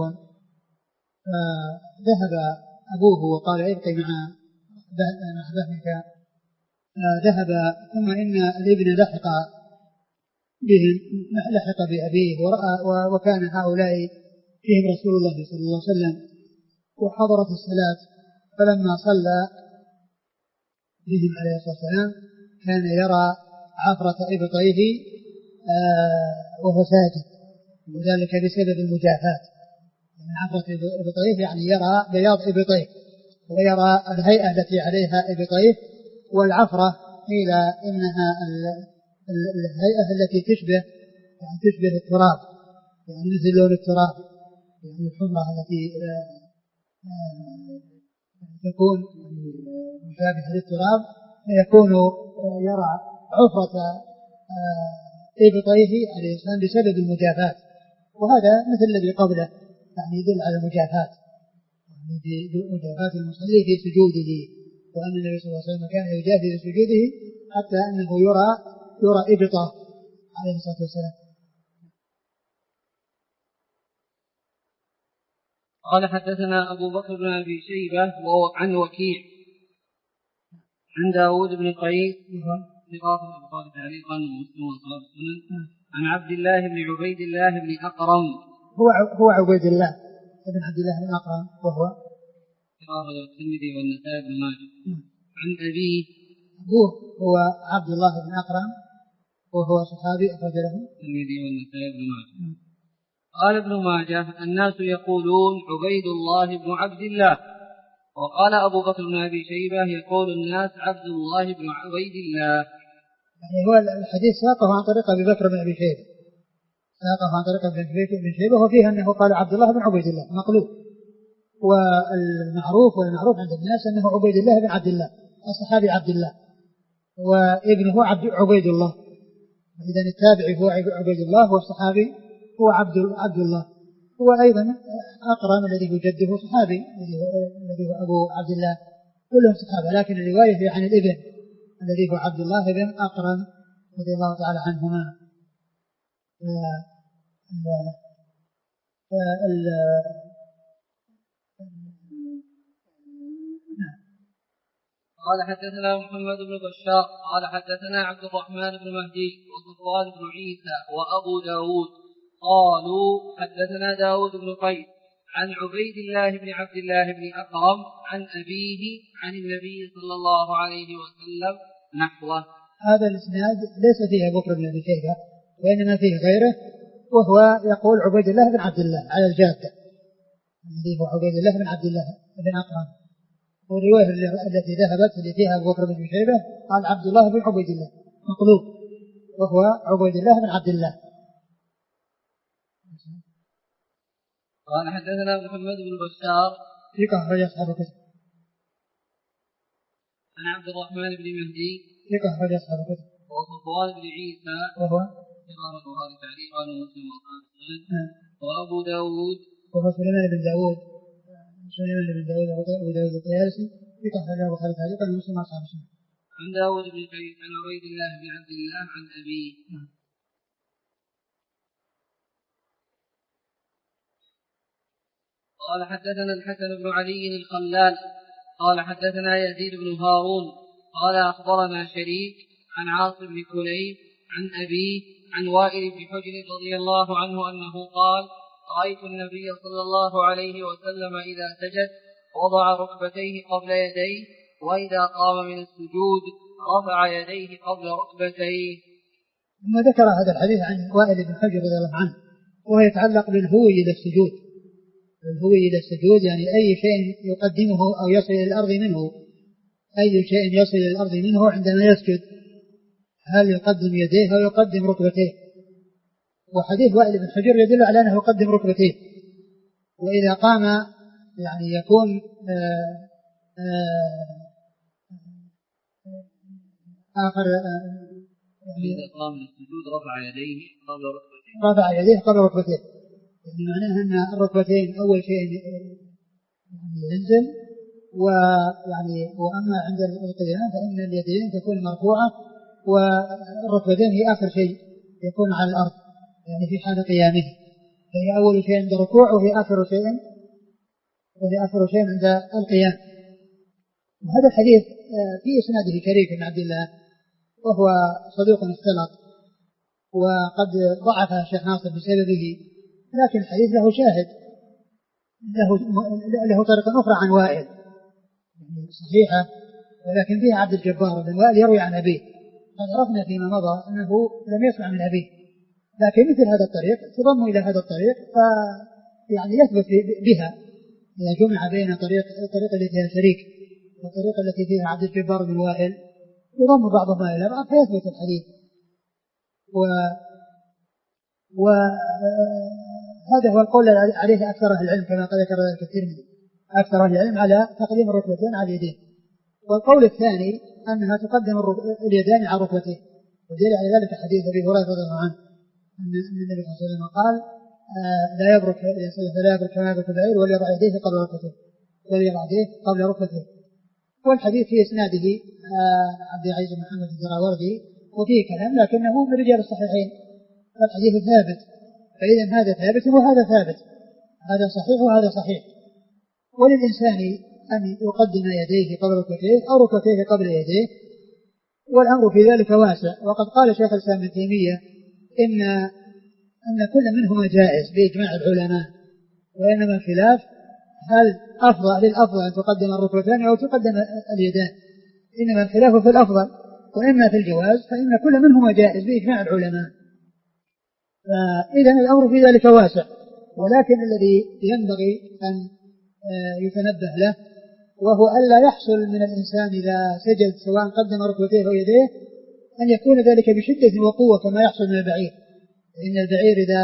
فذهب أبوه وقال ابقي مع بهمك ذهب ثم إن الابن لحق بهم لحق بأبيه ورأى وكان هؤلاء فيهم رسول الله صلى الله عليه وسلم وحضرت الصلاة فلما صلى بهم عليه الصلاة والسلام كان يرى عفرة إبطيه وهو ساجد وذلك بسبب المجافات. يعني عفرة إبطيه يعني يرى بياض إبطيه ويرى الهيئة التي عليها إبطيه. والعفرة قيل إنها الهيئة التي تشبه يعني تشبه التراب، يعني مثل لون التراب، يعني الحمرة التي تكون مشابهة للتراب، فيكون يرى عفرة إبطيه عليه السلام بسبب المجافات. وهذا مثل الذي قبله يعني يدل على المجافات، يعني مجافات المصلي في سجوده، وأن النبي صلى الله عليه وسلم كان يجافي في سجوده حتى أنه يرى يرى إبطه عليه الصلاة والسلام. قال حدثنا أبو بكر بن أبي شيبة وهو عن وكيع عن داود بن قيس ثقات البخاري تعليقا ومسلم وأصحاب السنن عن عبد الله بن عبيد الله بن أقرم هو هو عبيد الله بن عبد الله بن أقرم وهو ثقات الترمذي والنسائي بن ماجه عن أبيه أبوه هو عبد الله بن أقرم وهو صحابي أخرج له الترمذي والنسائي بن ماجه. قال ابن ماجه الناس يقولون عبيد الله بن عبد الله، وقال أبو بكر بن أبي شيبة يقول الناس عبد الله بن عبيد الله. يعني هو الحديث ساقه عن طريق أبي بكر بن أبي شيبة ساقه عن طريق ابن شيبة وفيه أنه قال عبد الله بن عبيد الله مقلوب، والمعروف والمعروف عند الناس أنه عبيد الله بن عبد الله الصحابي عبد الله، وابنه عبد عبيد الله، إذن التابعي هو عبيد الله والصحابي هو عبد عبد الله. وأيضا أقرم الذي هو جده صحابي الذي هو أبو عبد الله، كلهم صحابة، لكن الرواية عن الابن الذي هو عبد الله بن أقرم رضي الله تعالى عنهما. قال حدثنا محمد بن بشار قال حدثنا عبد الرحمن بن مهدي وصفوان بن عيسى وأبو داود قالوا حدثنا داود بن قيس عن عبيد الله بن عبد الله بن أقرم عن أبيه عن النبي صلى الله عليه وسلم نحوه. هذا الإسناد ليس فيه أبو بكر بن أبي شيبة وإنما فيه غيره، وهو يقول عبيد الله بن عبد الله على الجادة الذي هو عبيد الله بن عبد الله بن أقرم، والرواية التي ذهبت اللي فيها أبو بكر بن أبي شيبة قال عبد الله بن عبيد الله مقلوب وهو عبيد الله بن عبد الله. قال حدثنا محمد بن بشار ثقة أخرج أصحاب الكتب عن عبد الرحمن بن مهدي ثقة أخرج أصحاب الكتب وصفوان بن عيسى وهو ثقة البخاري تعليقا ومسلم وأصحاب السنن وأبو داود وهو سليمان بن داود سليمان بن داود أبو داود الطيالسي ثقة أخرج البخاري تعليقا ومسلم وأصحاب السنن. عن داود بن قيس عن عبيد الله بن عبد الله عن أبيه. قال حدثنا الحسن بن علي الخلال قال حدثنا يزيد بن هارون قال أخبرنا شريك عن عاصم بن كليب عن أبيه عن وائل بن حجر رضي الله عنه أنه قال رأيت النبي صلى الله عليه وسلم إذا سجد وضع ركبتيه قبل يديه، وإذا قام من السجود رفع يديه قبل ركبتيه. ثم ذكر هذا الحديث عن وائل بن حجر رضي الله عنه وهو يتعلق بالهوي إلى السجود، الهوي إلى السجود يعني أي شيء يقدمه أو يصل إلى الأرض منه، أي شيء يصل إلى الأرض منه عندما يسجد هل يقدم يديه أو يقدم ركبتيه. وحديث وائل بن حجر يدل على أنه يقدم ركبتيه، وإذا قام يعني يكون آآ آآ آخر يعني إذا قام من السجود رفع يديه قبل ركبتيه رفع يديه قبل ركبتيه، يعني معناه أن الركبتين أول شيء يعني ينزل، ويعني وأما عند القيام فإن اليدين تكون مرفوعة والركبتين هي آخر شيء يكون على الأرض يعني في حال قيامه، فهي أول شيء عند الركوع وهي آخر شيء وهي آخر شيء عند القيام. وهذا الحديث في إسناده شريك بن عبد الله وهو صدوق اختلط وقد ضعف الشيخ ناصر بسببه، لكن الحديث له شاهد له له طريقة أخرى عن وائل يعني صحيحة، ولكن فيها عبد الجبار بن وائل يروي عن أبيه، قد عرفنا فيما مضى أنه لم يسمع من أبيه، لكن مثل هذا الطريق تضم إلى هذا الطريق فيعني يثبت بها إذا جمع بين طريق الطريق التي فيها شريك والطريقة التي فيها عبد الجبار بن وائل يضم بعضهما إلى بعض فيثبت الحديث. و وهذا هو القول عليه أكثر أهل العلم كما قال ذكر ذلك الترمذي، أكثر أهل العلم على تقديم الركبتين على اليدين. والقول الثاني أنها تقدم اليدان على الركبتين، ودليل على ذلك حديث أبي هريرة رضي الله عنه أن النبي صلى الله عليه وسلم قال آه لا يبرك لا يبرك كما يبرك البعير وليضع يديه قبل ركبتيه وليضع يديه قبل ركبتيه. والحديث في إسناده آه عبد العزيز بن محمد الدراوردي وفيه كلام لكنه من رجال الصحيحين، الحديث ثابت، فإذا هذا ثابت وهذا ثابت، هذا صحيح وهذا صحيح. وللإنسان أن يقدم يديه قبل ركبتيه أو ركبتيه قبل يديه، والأمر في ذلك واسع. وقد قال شيخ الإسلام ابن تيمية إن أن كل منهما جائز بإجماع العلماء، وإنما الخلاف هل أفضل للأفضل أن تقدم الركبتان أو تقدم اليدان، إنما الخلاف في الأفضل، وإما في الجواز فإن كل منهما جائز بإجماع العلماء. فإذا الأمر في ذلك واسع، ولكن الذي ينبغي أن يتنبه له وهو ألا يحصل من الإنسان إذا سجد سواء قدم ركبتيه أو يديه أن يكون ذلك بشدة وقوة كما يحصل من البعير، لأن البعير إذا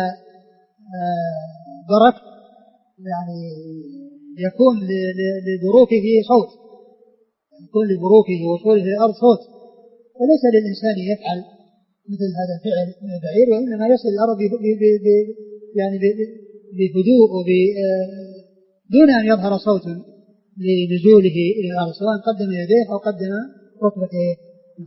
برك يعني يكون لبروكه صوت، يكون لبروكه وصوله إلى الأرض صوت، وليس للإنسان يفعل مثل هذا الفعل من البعير، وإنما يصل الأرض يعني بهدوء دون أن يظهر صوت لنزوله إلى الأرض سواء قدم يديه أو قدم ركبتيه.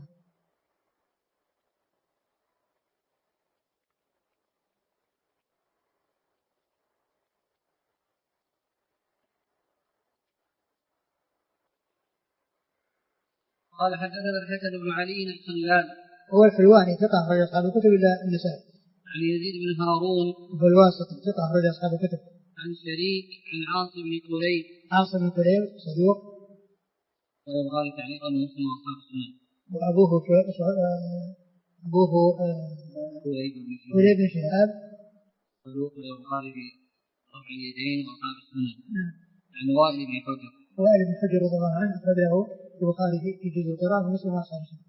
قال حدثنا الحسن بن علي الخلال هو الحلواني ثقة أخرج أصحاب الكتب إلا النسائي. عن يزيد بن هارون وهو الواسطي ثقة أخرج أصحاب الكتب. عن شريك عن عاصم بن كليب عاصم بن كليب صدوق والبخاري تعليقا ومسلم واصحاب السنن. وأبوه أبوه كليب بن شهاب صدوق والبخاري في رفع اليدين واصحاب السنن. نعم. عن وائل بن حجر وائل بن حجر رضي الله عنه أخرجه البخاري في جزء القراءة ومسلم واصحاب السنن.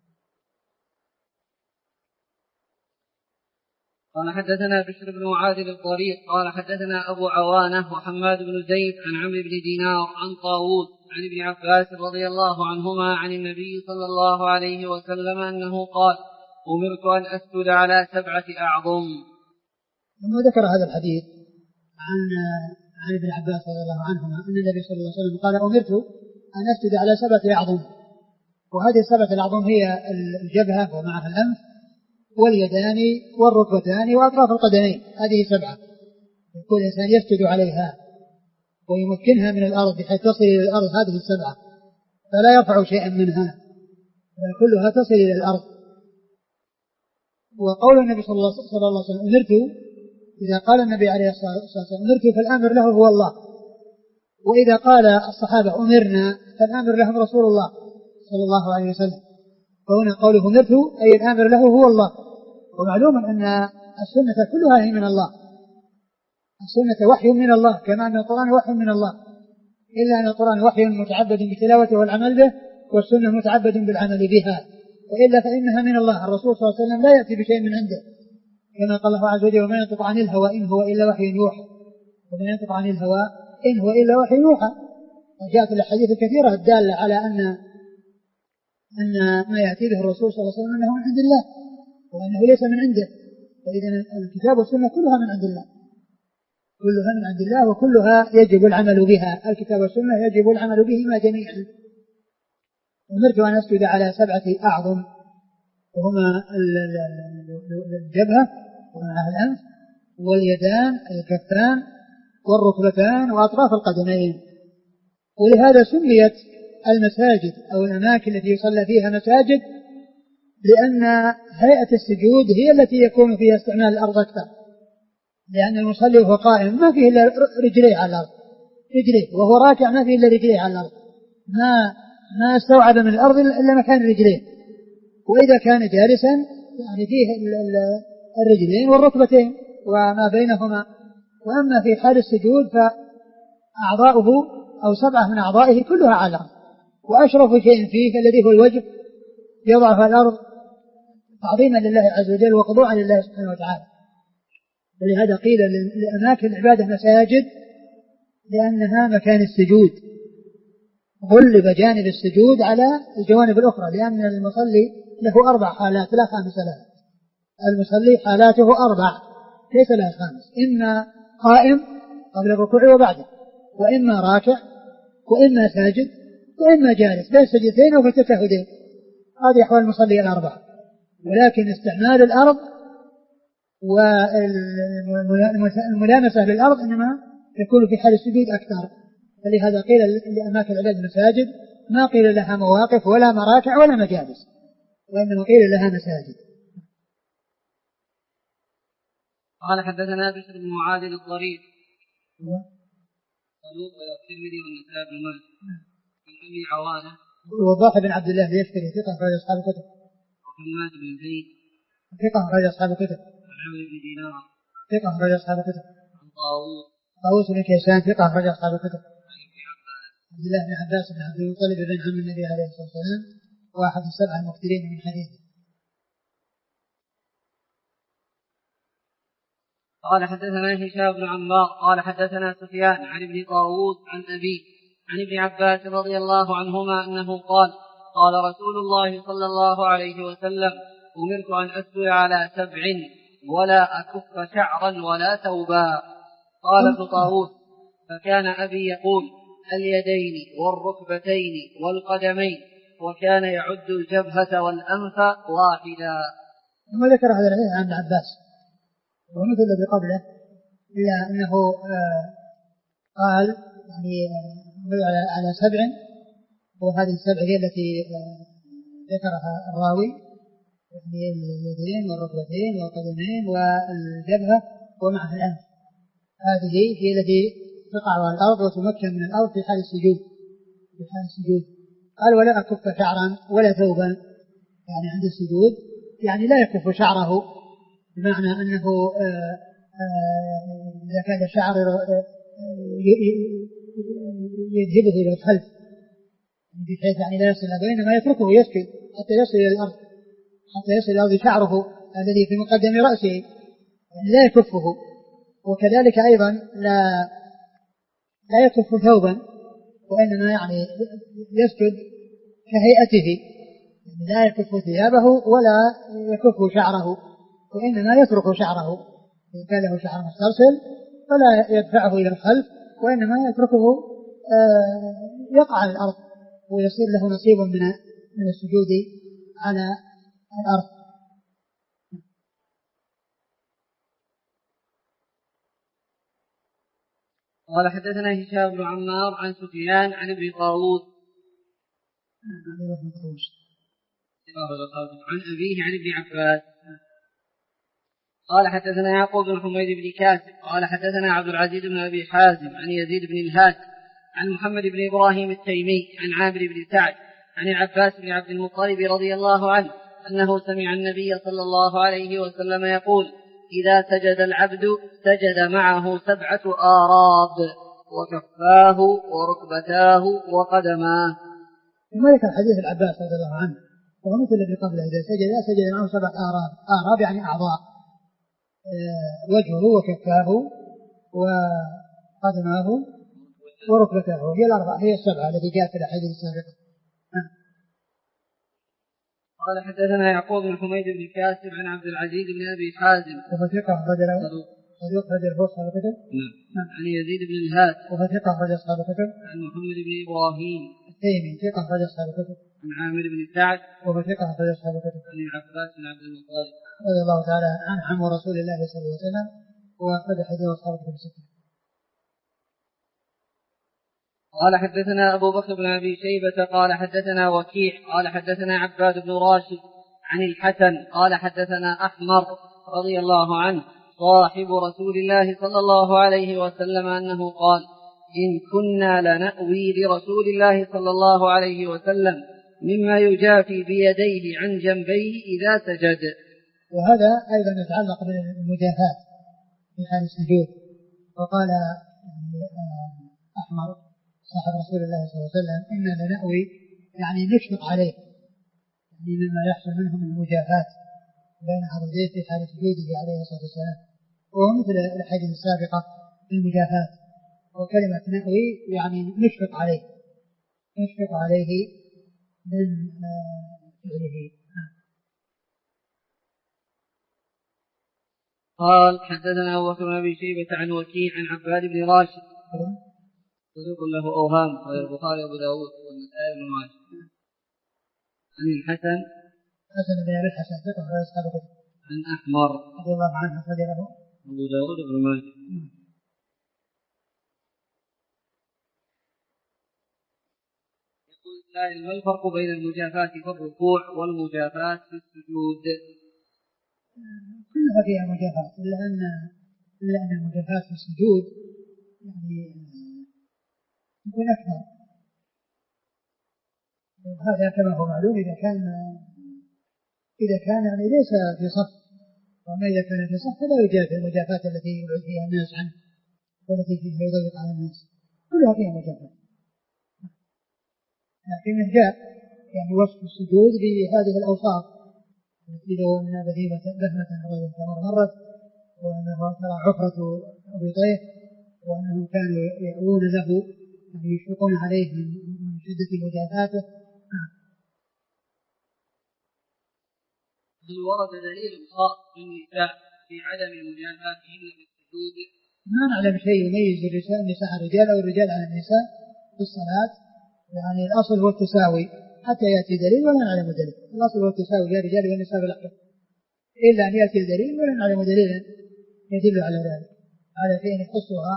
قال حدثنا بشر بن معاذ الطريق قال حدثنا أبو عوانة وحماد بن زيد عن عمرو بن دينار عن طاووس عن ابن عباس رضي الله عنهما عن النبي صلى الله عليه وسلم أنه قال أمرت أن أسجد على سبعة أعظم. ثم ذكر هذا الحديث عن عن ابن عباس رضي الله عنهما أن النبي صلى الله عليه وسلم قال أمرت أن أسجد على سبعة أعظم، وهذه السبعة الأعظم هي الجبهة ومعها الأنف واليدان والركبتان وأطراف القدمين، هذه سبعة يكون الإنسان يسجد عليها ويمكنها من الأرض بحيث تصل إلى الأرض، هذه السبعة فلا يرفع شيئا منها بل كلها تصل إلى الأرض. وقول النبي صلى الله عليه وسلم أمرت، إذا قال النبي عليه الصلاة والسلام أمرت فالآمر له هو الله، وإذا قال الصحابة أمرنا فالآمر لهم رسول الله صلى الله عليه وسلم. فهنا قوله أمرت أي الآمر له هو الله. ومعلوم أن السنة كلها هي من الله، السنة وحي من الله كما أن القرآن وحي من الله، إلا أن القرآن وحي متعبد بتلاوته والعمل به، والسنة متعبد بالعمل بها، وإلا فإنها من الله. الرسول صلى الله عليه وسلم لا يأتي بشيء من عنده كما قال الله عز وجل وما ينطق عن الهوى إن هو إلا وحي يوحى، وما ينطق عن الهوى إن هو إلا وحي يوحى. وجاءت الأحاديث الكثيرة الدالة على أن أن ما يأتي به الرسول صلى الله عليه وسلم أنه من عند الله وأنه ليس من عنده. فإذا الكتاب والسنة كلها من عند الله، كلها من عند الله وكلها يجب العمل بها، الكتاب والسنة يجب العمل بهما جميعا. أمرت أن أسجد على سبعة أعظم وهما الجبهة ومعها الأنف واليدان الكفان والركبتان وأطراف القدمين. ولهذا سميت المساجد أو الأماكن التي يصلى فيها مساجد لأن هيئة السجود هي التي يكون فيها استعمال الأرض أكثر، لأن المصلي وهو قائم ما فيه إلا رجليه على الأرض، رجليه، وهو راكع ما فيه إلا رجليه على الأرض، ما ما استوعب من الأرض إلا مكان رجليه. وإذا كان جالسا يعني فيه الرجلين والركبتين وما بينهما. وأما في حال السجود فأعضاؤه أو سبعة من أعضائه كلها على الأرض، وأشرف شيء فيه الذي هو الوجه يضع في الأرض تعظيما لله عز وجل وخضوعا لله سبحانه وتعالى. ولهذا قيل لأماكن العبادة مساجد لأنها مكان السجود، غلب جانب السجود على الجوانب الأخرى، لأن المصلي له أربع حالات لا خامس لها. المصلي حالاته أربع ليس لها خامس، إما قائم قبل الركوع وبعده، وإما راكع، وإما ساجد، وإما جالس بين السجدتين أو في التشهدين. هذه أحوال المصلي الأربع. ولكن استعمال الأرض والملامسة للأرض إنما يكون في حال السجود أكثر. فلهذا قيل لأماكن العبادة مساجد، ما قيل لها مواقف ولا مراكع ولا مجالس، وإنما قيل لها مساجد. قال حدثنا بشر بن معاذ الضرير صدوق الترمذي والنسائي بن ماجه عن أبي عوانة وضاح بن عبد الله اليشكري ثقة أخرج أصحاب الكتب، وحماد بن زيد ثقة أخرج أصحاب الكتب، عن عمرو بن دينار ثقة أخرج أصحاب الكتب، عن طاووس طاووس بن كيسان ثقة أخرج أصحاب الكتب، عن ابن عباس عبد الله بن عباس بن عبد المطلب بن عم النبي عليه الصلاة والسلام واحد السبع المكثرين من حديثه. قال حدثنا هشام بن عمار قال حدثنا سفيان عن ابن طاووس عن أبيه عن ابن عباس رضي الله عنهما أنه قال قال رسول الله صلى الله عليه وسلم أمرت أن أسجد على سبع ولا أكف شعرا ولا ثوبا. قال ابن طاووس فكان أبي يقول اليدين والركبتين والقدمين، وكان يعد الجبهة والأنف واحدا. ثم ذكر هذا الحديث عن ابن عباس ومثل الذي قبله، إلا أنه آه قال يعني آه على سبع، وهذه السبع هي التي آه ذكرها الراوي، يعني اليدين والركبتين والقدمين والجبهة ومعها الأنف. هذه هي التي تقع على الأرض وتمكن من الأرض في حال السجود في حال السجود. قال ولا أكف شعرا ولا ثوبا، يعني عند السجود يعني لا يكف شعره، بمعنى أنه آآ آآ إذا كان الشعر يذهبه إلى الخلف بحيث يعني لا يصل إلى، وإنما يتركه يسجد حتى يصل إلى الأرض، حتى يصل إلى الأرض شعره الذي في مقدم رأسه، يعني لا يكفه. وكذلك أيضا لا لا يكف ثوبا، وإنما يعني يسجد كهيئته، يعني لا يكف ثيابه ولا يكف شعره، وإنما يترك شعره. إن كان له شعر مسترسل فلا يدفعه إلى الخلف، وإنما يتركه يقع على الأرض ويصير له نصيب من من السجود على الأرض. قال حدثنا هشام بن عمار عن سفيان عن ابن طاووس عن أبيه عن ابن عباس قال حدثنا يعقوب بن حميد بن كاسب قال حدثنا عبد العزيز بن أبي حازم عن يزيد بن الهاد عن محمد بن إبراهيم التيمي عن عامر بن سعد عن العباس بن عبد المطلب رضي الله عنه أنه سمع النبي صلى الله عليه وسلم يقول إذا سجد العبد سجد معه سبعة آراب وكفاه وركبتاه وقدماه. ثم ذكر حديث العباس رضي الله عنه وهو مثل الذي قبله، إذا سجد سجد معه سبعة آراب. آراب يعني أعضاء، أه وجهه وكفاه وقدماه وركبتاه، هي الأربعة هي السبعة التي جاءت في الأحاديث السابقة. قال حدثنا يعقوب بن حميد بن كاسب عن عبد العزيز بن أبي حازم وهو ثقة رجل صدوق رجل فوق أصحاب الكتب. نعم. عن يزيد بن الهاد وهو ثقة رجل أصحاب الكتب. عن محمد بن إبراهيم التيمي ثقة رجل أصحاب الكتب. عن عامر بن سعد وهو ثقة رجل أصحاب الكتب. عن العباس بن عبد المطلب رضي الله تعالى عن عم رسول الله صلى الله عليه وسلم وأخرج حديث أصحاب الكتب الستة. قال حدثنا أبو بكر بن أبي شيبة قال حدثنا وكيع قال حدثنا عباد بن راشد عن الحسن قال حدثنا أحمر رضي الله عنه صاحب رسول الله صلى الله عليه وسلم أنه قال إن كنا لنأوي لرسول الله صلى الله عليه وسلم مما يجافي بيديه عن جنبيه إذا سجد. وهذا أيضا يتعلق بالمجافاة في حال السجود. وقال يعني أحمر صاحب رسول الله صلى الله عليه وسلم إننا لنأوي يعني نشفق عليه، يعني مما يحصل منهم المجافاة بين عضديه في حال سجوده عليه الصلاة والسلام، وهو مثل الحديث السابقة في المجافاة. وكلمة نأوي يعني نشفق عليه، نشفق عليه من فعله. قال حدثنا أبو بكر بن أبي شيبة عن وكيع عن عباد بن راشد صدوق له أوهام وهو البخاري وأبو داود والنسائي بن ماجه. عن الحسن حسن بن أبي الحسن ثقة أخرج أصحاب الكتب. عن أحمر رضي الله عنه أخرج له أبو داود بن ماجه. يقول السائل ما الفرق بين المجافاة في الركوع والمجافاة في السجود؟ كلها فيها مجافاة، إلا أن إلا أن المجافاة في السجود يعني يكون أكثر. هذا كما هو معلوم إذا كان إذا كان يعني ليس في صف، وما إذا كان في صف فلا يجافي المجافاة التي يبعد فيها الناس عنه والتي فيها يضيق على الناس، كلها فيها مجافاة. لكنه جاء يعني وصف السجود بهذه الأوصاف التي لو أن بهيمة بهمة غير كما مرت، وأنه ترى عفرة بطيه، وأنهم كانوا يأوون له يعني يشفقون عليه من شدة مجافاته. هل ورد دليل خاص بالنساء في عدم مجافاتهن في السجود؟ ما نعلم شيء يميز النساء عن الرجال أو الرجال عن النساء في الصلاة، يعني الأصل هو التساوي حتى يأتي دليل ولا نعلم دليل. الأصل هو التساوي بين الرجال والنساء في الأحكام، إلا أن يأتي الدليل ولا نعلم دليلا يدل على ذلك على شيء يخصها.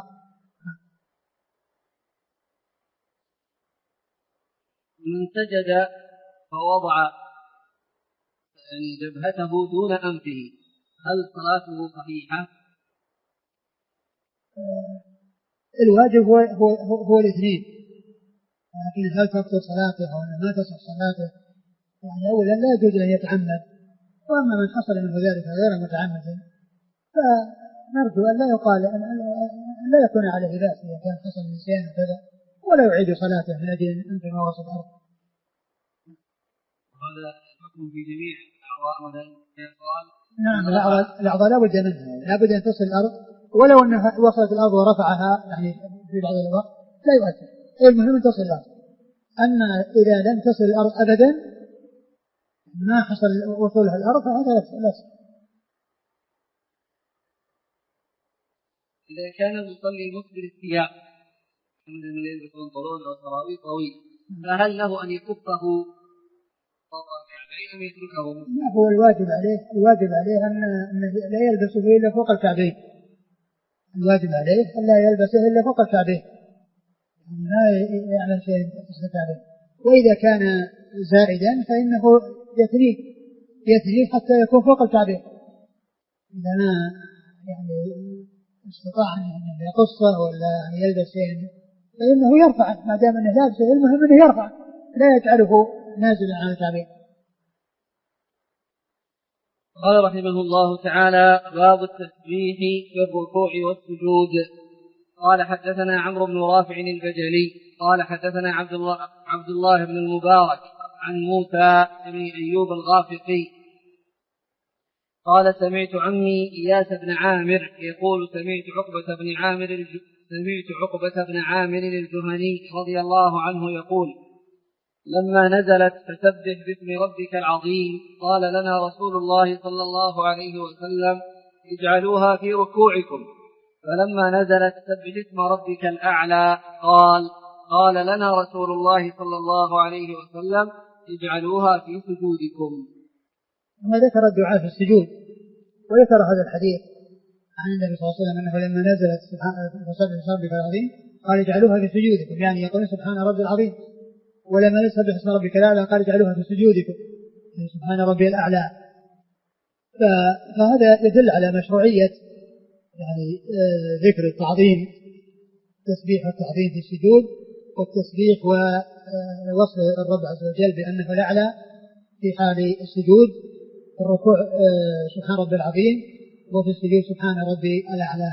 من سجد فوضع يعني جبهته دون أنفه هل صلاته صحيحة؟ آه الواجب هو, هو, هو, هو الاثنين، لكن هل تبطل صلاته أو ما تصح صلاته؟ يعني أولا لا يجوز أن يتعمد، وأما من حصل منه ذلك غير متعمد فنرجو أن لا يقال أن لا يكون عليه بأس إذا كان حصل نسيان وكذا، ولا يعيد صلاته من أجل أن أنت ما وصل الأرض. وهذا الحكم في جميع الأعضاء مثلا قال نعم الأعضاء لا بد منها، لا بد أن تصل الأرض، ولو أنها وصلت الأرض ورفعها يعني في بعض الوقت لا يؤثر، المهم أن تصل الأرض. أما إذا لم تصل الأرض أبدا ما حصل وصولها الأرض فهذا لا. إذا كان المصلي مسبل الثياب مثل يلبس بنطلون أو سراويل طويل فهل له أن يكفه فوق الكعبين أم يتركه؟ لا، هو الواجب عليه الواجب عليه أن لا يلبسه إلا فوق الكعبين، الواجب عليه أن لا يلبسه إلا فوق الكعبين، ما يعمل شيء فوق الكعبين. وإذا كان زائدا فإنه يثنيه يثنيه حتى يكون فوق الكعبين، إذا ما يعني استطاع أن يقصه ولا أن يلبس شيء فإنه يرفع، ما دام أنه لابسه المهم أنه يرفع لا يجعله نازلا عن الكعبين. قال رحمه الله تعالى باب التسبيح في الركوع والسجود. قال حدثنا عمرو بن رافع البجلي قال حدثنا عبد الله, عبد الله بن المبارك عن موسى بن أيوب الغافقي قال سمعت عمي إياس بن عامر يقول سمعت عقبة بن عامر سمعت عقبة بن عامر الجهني رضي الله عنه يقول لما نزلت فسبح باسم ربك العظيم قال لنا رسول الله صلى الله عليه وسلم اجعلوها في ركوعكم، فلما نزلت سبح اسم ربك الأعلى قال قال لنا رسول الله صلى الله عليه وسلم اجعلوها في سجودكم. ما ذكر الدعاء في السجود، وذكر هذا الحديث عن النبي صلى الله عليه وسلم أنه لما نزلت فسبح اسم ربك العظيم قال اجعلوها في سجودكم، يعني يقول سبحان ربي العظيم، ولما نسبح اسم ربك الأعلى قال اجعلوها في سجودكم سبحان ربي الأعلى. فهذا يدل على مشروعية يعني ذكر التعظيم، تسبيح والتعظيم في السجود، والتسبيح ووصف الرب عز وجل بأنه الأعلى في حال السجود، الركوع سبحان ربي العظيم، وفي السجود سبحان ربي الأعلى.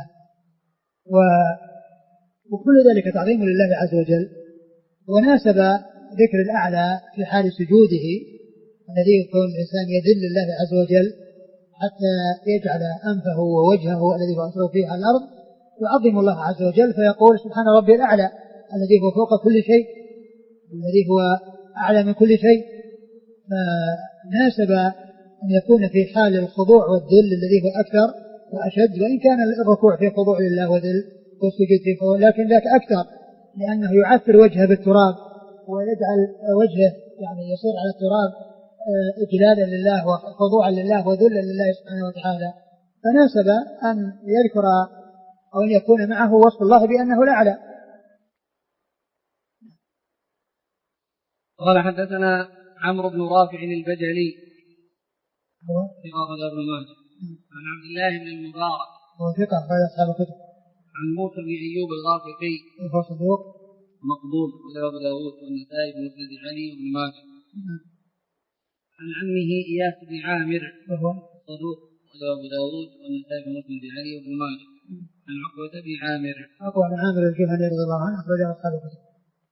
وكل ذلك تعظيم لله عز وجل. وناسب ذكر الأعلى في حال سجوده الذي يكون الإنسان يذل الله عز وجل حتى يجعل أنفه ووجهه الذي هو أسره فيه على الأرض يعظم الله عز وجل، فيقول سبحان ربي الأعلى الذي هو فوق كل شيء، الذي هو أعلى من كل شيء. فناسب أن يكون في حال الخضوع والذل الذي هو أكثر وأشد، وإن كان الركوع في خضوع لله وذل والسجود في خضوع، لكن ذاك أكثر لأنه يعثر وجهه بالتراب ويجعل وجهه يعني يصير على التراب إجلالا لله وخضوعا لله وذلا لله سبحانه وتعالى. فناسب أن يذكر أو أن يكون معه وصف الله بأنه الأعلى. قال حدثنا عمرو بن رافع البجلي في أخرج ابن ماجه عن عبد الله بن المبارك هو ثقة أخرج أصحاب الكتب. عن موسى بن أيوب الغافقي وهو صدوق مقبول وله أبو داود والنسائي بن مسند علي وابن ماجه. عن عمه إياس بن عامر وهو صدوق وله أبو داود والنسائي بن مسند علي وابن ماجه. عن عقبة بن عامر عقبة بن عامر الجهني رضي الله عنه أخرج أصحاب الكتب.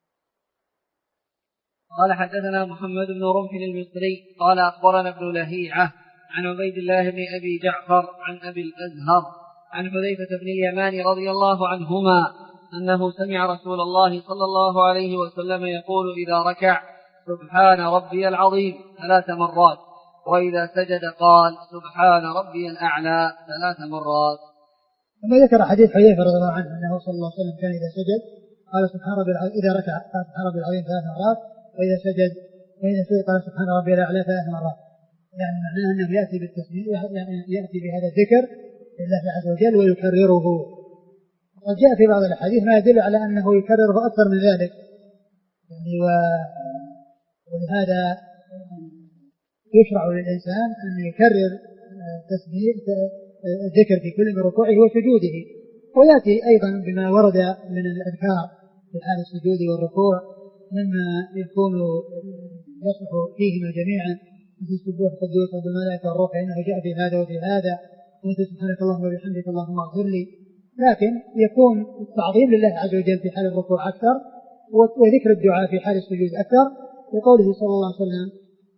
قال حدثنا محمد بن رمح المصري قال أخبرنا ابن لهيعة عن عبيد الله بن أبي جعفر عن أبي الأزهر عن حذيفة بن اليمان رضي الله عنهما أنه سمع رسول الله صلى الله عليه وسلم يقول إذا ركع سبحان ربي العظيم ثلاث مرات، وإذا سجد قال سبحان ربي الأعلى ثلاث مرات. ثم ذكر حديث حذيفة رضي الله عنه أنه صلى الله عليه وسلم كان إذا سجد قال سبحان ربي العظيم، إذا ركع قال سبحان ربي العظيم ثلاث مرات، وإذا سجد وإذا سجد قال سبحان ربي الأعلى ثلاث مرات. يعني معناه أنه يأتي بالتسبيح، يعني يأتي بهذا الذكر لله عز وجل ويكرره. وقد جاء في بعض الأحاديث ما يدل على أنه يكرره أكثر من ذلك، يعني و... ولهذا يشرع للإنسان أن يكرر تسبيح الذكر في كل من ركوعه وسجوده. ويأتي أيضا بما ورد من الأذكار في حال السجود والركوع مما يكون يصلح فيهما جميعا، مثل سبوح قدوس بالملائكة والروح إنه جاء في هذا وفي هذا، ومثل سبحانك اللهم وبحمدك اللهم اغفر لي. لكن يكون التعظيم لله عز وجل في حال الركوع أكثر، وذكر الدعاء في حال السجود أكثر، لقوله صلى الله عليه وسلم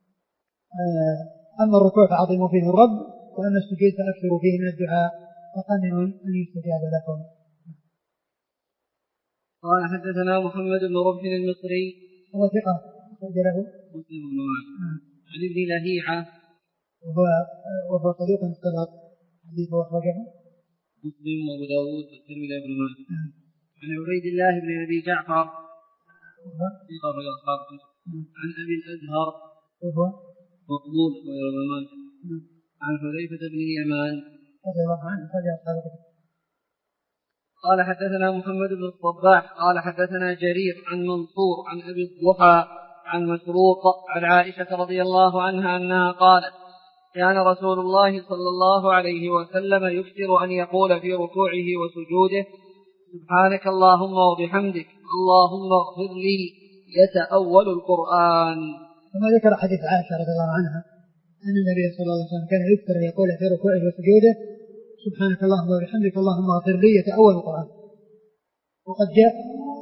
أما الركوع فعظموا فيه الرب، وأما السجود فأكثروا فيه من الدعاء وقننوا أن يستجاب لكم. قال حدثنا محمد بن رمح المصري هو ثقة أخرج له مسلم بن ماجه عن ابن لهيعة وهو وهو صدوق اختلط حديثه أخرجه مسلم وأبو داود والترمذي وابن ماجه. عن عبيد الله بن أبي جعفر ثقة أخرج أصحاب عن أبي الأزهر وهو مقبول وابن ماجه. عن حذيفة بن اليمان رضي الله عنه أخرج أصحاب الكتب. قال حدثنا محمد بن الصباح قال حدثنا جرير عن منصور عن أبي الضحى عن مسروق عن عائشة رضي الله عنها أنها قالت كان رسول الله صلى الله عليه وسلم يكثر أن يقول في ركوعه وسجوده سبحانك اللهم وبحمدك اللهم اغفر لي يتأول القرآن. ثم ذكر حديث عائشة رضي الله عنها أن النبي صلى الله عليه وسلم كان يكثر أن يقول في ركوعه وسجوده سبحانك اللهم وبحمدك اللهم اغفر لي يتأول القرآن. وقد جاء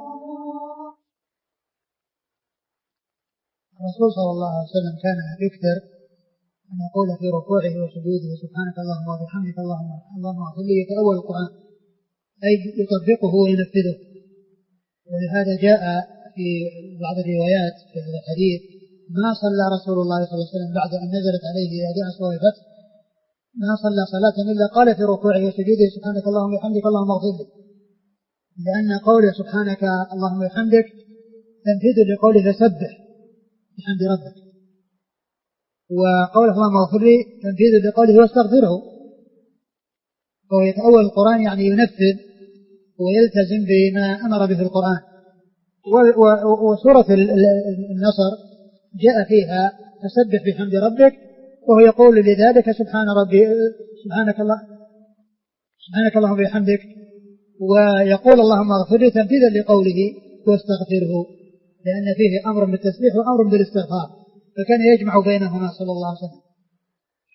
الرسول صلى الله عليه وسلم كان يكثر أن يقول في ركوعه وسجوده سبحانك اللهم وبحمدك اللهم اللهم اغفر لي يتأول القرآن، أي يطبقه وينفذه. ولهذا جاء في بعض الروايات في هذا الحديث ما صلى رسول الله صلى الله عليه وسلم بعد أن نزلت عليه هذه أسوأ الفتح ما صلى صلاة إلا قال في ركوعه وسجوده سبحانك اللهم وبحمدك اللهم اغفر لي، لأن قوله سبحانك اللهم وبحمدك تنفيذ لقوله فسبح بحمد ربك، وقوله اللهم اغفر لي تنفيذ لقوله واستغفره. وهو يتأول القرآن يعني ينفذ ويلتزم بما أمر به القرآن. وسورة النصر جاء فيها فسبح بحمد ربك، وهو يقول لذلك سبحان ربي سبحانك الله سبحانك اللهم وبحمدك، ويقول اللهم اغفر لي تنفيذا لقوله واستغفره، لأن فيه أمر بالتسبيح وأمر بالاستغفار، فكان يجمع بينهما صلى الله عليه وسلم.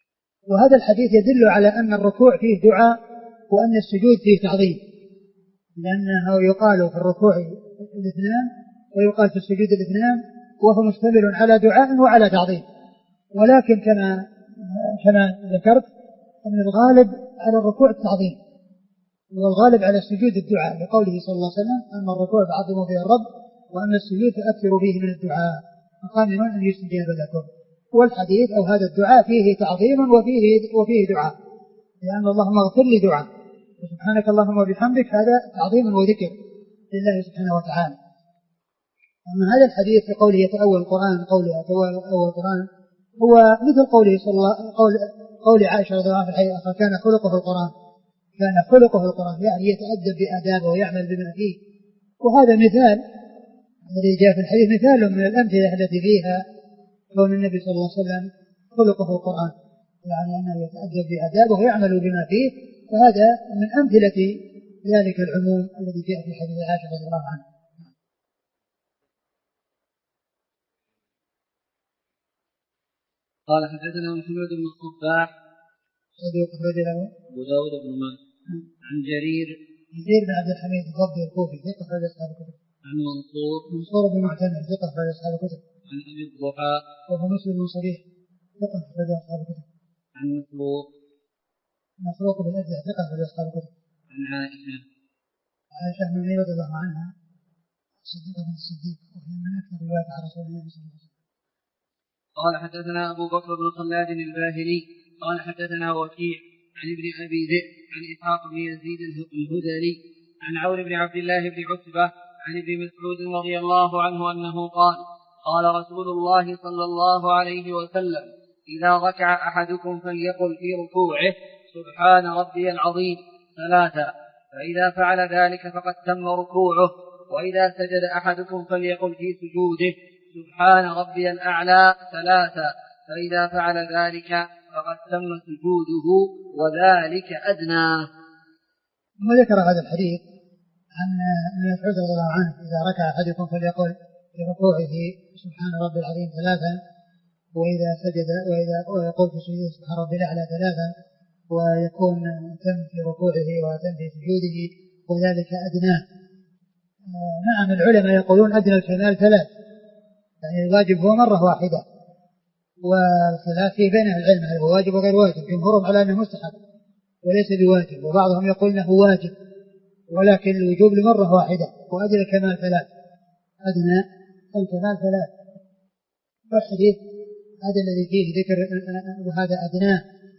وهذا الحديث يدل على أن الركوع فيه دعاء وأن السجود فيه تعظيم، لأنه يقال في الركوع الاثنان ويقال في السجود الاثنان، وهو مشتمل على دعاء وعلى تعظيم. ولكن كما كما ذكرت أن الغالب على الركوع التعظيم والغالب على السجود الدعاء، لقوله صلى الله عليه وسلم: أما الركوع فعظموا فيه الرب وأما السجود فأكثروا فيه من الدعاء فقامنوا أن يستجاب لكم. والحديث أو هذا الدعاء فيه تعظيم وفيه وفيه دعاء، لأن اللهم اغفر لي دعاء وسبحانك اللهم وبحمدك هذا تعظيم وذكر لله سبحانه وتعالى. أما هذا الحديث في قوله يتأول القرآن قوله يتأول القرآن هو مثل قوله صلى الله قول قول عائشة رضي الله عنها في الحديث: كان خلقه القرآن، كان خلقه القرآن، يعني يتأدب بآدابه ويعمل بما فيه. وهذا مثال الذي جاء في الحديث مثال من الأمثلة التي فيها كون النبي صلى الله عليه وسلم خلقه القرآن، يعني أنه يتأدب بآدابه ويعمل بما فيه. وهذا من أمثلة ذلك العموم الذي جاء في حديث عائشة رضي الله عنها. قال حدثنا محمد بن الصباح صدوق أخرج له أبو داود بن ماجه عن جرير جرير بن عبد الحميد الضبي الكوفي ثقة أخرج أصحاب الكتب. عن منصور منصور بن معتمر ثقة أخرج أصحاب الكتب. عن أبي الضحى وهو مسلم بن صريح ثقة أخرج أصحاب الكتب. عن مسروق مسروق بن أجزع ثقة أخرج أصحاب الكتب. عن عائشة عائشة بن عمير رضي الله عنها صديقة بنت الصديق، وهي من أكثر رواية عن رسول الله صلى الله عليه وسلم. قال حدثنا أبو بكر بن خلاد الباهلي قال حدثنا وكيع عن ابن أبي ذئب عن إسحاق بن يزيد الهذلي عن عون بن عبد الله بن عتبة عن ابن مسعود رضي الله عنه أنه قال: قال رسول الله صلى الله عليه وسلم: إذا ركع أحدكم فليقل في ركوعه: سبحان ربي العظيم ثلاثا، فإذا فعل ذلك فقد تم ركوعه. وإذا سجد أحدكم فليقل في سجوده: سبحان ربي الأعلى ثلاثا، فإذا فعل ذلك فقد تم سجوده وذلك أدنى. ثم ذكر هذا الحديث عن ابن مسعود رضي الله عنه: إذا ركع أحدكم فليقل في ركوعه: سبحان ربي العظيم ثلاثا، وإذا سجد وإذا ويقول في سجوده: سبحان ربي الأعلى ثلاثا، ويكون تم في ركوعه وتم في سجوده وذلك أدنى. آه نعم، العلماء يقولون أدنى الكمال ثلاث، يعني الواجب هو مرة واحدة، والخلاف في بين العلم هل هو واجب وغير واجب. جمهورهم على أنه مستحب وليس بواجب، وبعضهم يقول أنه واجب ولكن الوجوب لمرة واحدة. وأدنى الكمال ثلاث، أدنى الكمال ثلاث. والحديث هذا الذي فيه ذكر وهذا أدناه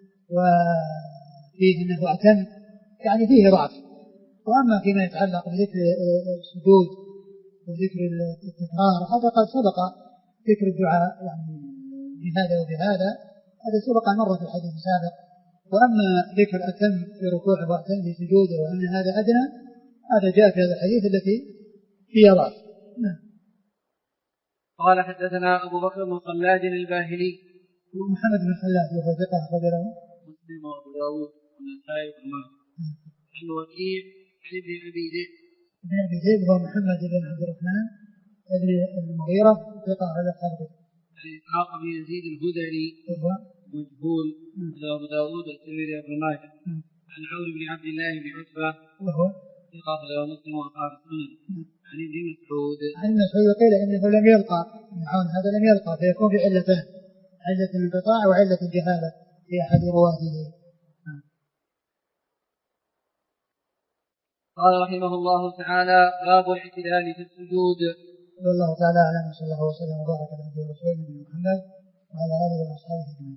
وفيه أنه أتم، يعني فيه ضعف. وأما فيما يتعلق بذكر السجود وذكر التكرار هذا قد سبق ذكر الدعاء يعني بهذا وبهذا، هذا سبق مرة في الحديث السابق. وأما ذكر أتم في ركوعه وأتم في سجوده وأن هذا أدنى، هذا جاء في هذا الحديث التي فيها ضعف. نعم. قال حدثنا أبو بكر بن خلاد الباهلي ومحمد بن خلاد وهو ثقة أخرج له مسلم وأبو داود والنسائي وابن ماجه. عن وكيع عن ابن أبي ذئب ابن أبي ذئب هو محمد بن عبد الرحمن ابن المغيرة ثقة أخرج له. عن إسحاق بن يزيد الهذلي وهو مجهول أبو داود والترمذي وابن ماجه. عن عون بن عبد الله بن عتبة وهو ثقة أخرج له مسلم وأصحاب السنن. عن ابن مسعود عن مسعود قيل إنه لم يلقى عون، هذا لم يلقى، فيكون في علتان: علة الانقطاع وعلة الجهالة في أحد رواته. قال رحمه الله تعالى: باب الاعتدال في السجود. والله تعالى أعلم، صلى الله وسلم وبارك على نبينا ورسوله محمد وعلى آله وأصحابه أجمعين.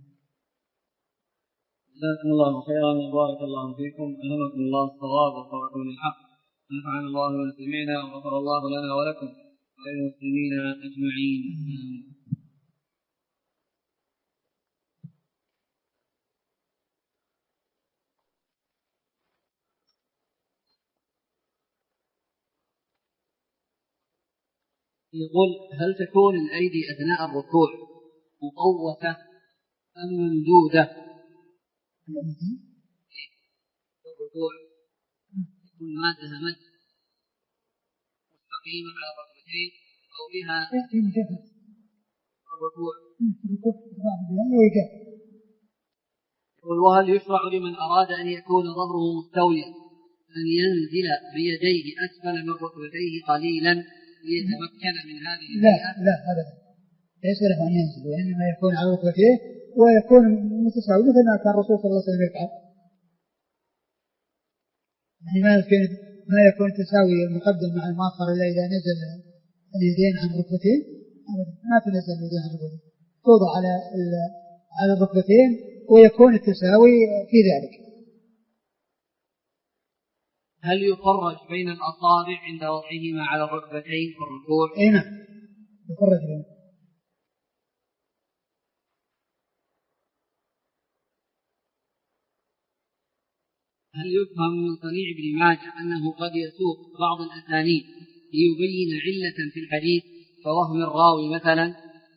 جزاكم الله خيرا وبارك الله فيكم، ألهمكم الله الصواب ووفقكم للحق، نفعنا الله بما سمعنا وغفر الله لنا ولكم وللمسلمين أجمعين. يقول: هل تكون الأيدي أثناء الركوع مقوسة أم ممدودة؟ الأيدي الركوع تكون مادها مد مستقيمة على الركبتين أو بها في مجهد الركوع الركوع بعض الأحيان ويجهد وهل يشرع لمن أراد أن يكون ظهره مستويا أن ينزل بيديه أسفل من ركبتيه قليلا ليتمكن من هذه الهيئة؟ لا لا أبدا، ليس له أن ينزل، وإنما يكون على ركبتيه ويكون متساوي مثل ما كان الرسول صلى الله عليه وسلم يفعل. يعني ما يمكن ما يكون تساوي المقدم مع المؤخر إلا إذا نزل اليدين عن ركبتين، ما تنزل اليدين عن ركبتين، توضع على على الركبتين ويكون التساوي في ذلك. هل يفرج بين الأصابع عند وضعهما على الركبتين في الركوع؟ أي نعم يفرج بينهم. هل يفهم من صنيع ابن ماجه أنه قد يسوق بعض الأسانيد ليبين علة في الحديث كوهم الراوي مثلا؟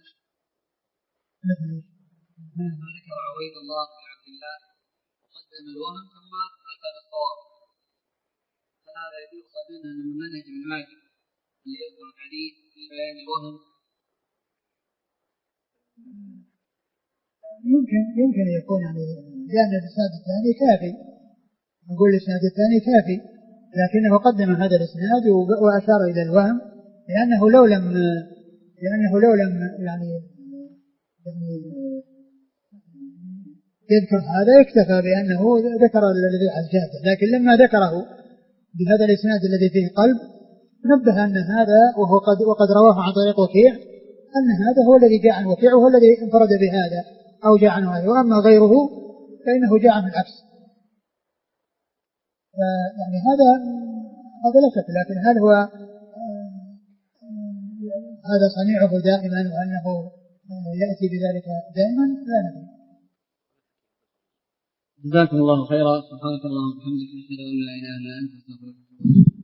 ما ذكر عبيد الله بن عبد الله قدم الوهم ثم أتى الصواب، فهذا يؤخذ منه من منهج ابن ماجه ليذكر الحديث في بيان الوهم. يمكن يمكن يكون يعني لأن الإسناد الثاني كافي، نقول الإسناد الثاني كافي، لكنه قدم هذا الإسناد وأشار إلى الوهم لأنه لو لم لأنه لو لم يعني يعني يذكر هذا اكتفى بأنه ذكر الذي على الجادة، لكن لما ذكره بهذا الإسناد الذي فيه قلب نبه أن هذا وهو قد وقد رواه عن طريق وكيع أن هذا هو الذي جاء عن وكيع وهو الذي انفرد بهذا أو جاء عنه هذا، وأما غيره فإنه جاء من العكس. يعني هذا هذا لا شك، لكن هل هو هذا صنيعه دائما وأنه يأتي بذلك دائما؟ لا ندري. جزاكم الله خيرا. سبحانك اللهم وبحمدك، نشهد أن لا إله إلا أنت، نستغفرك.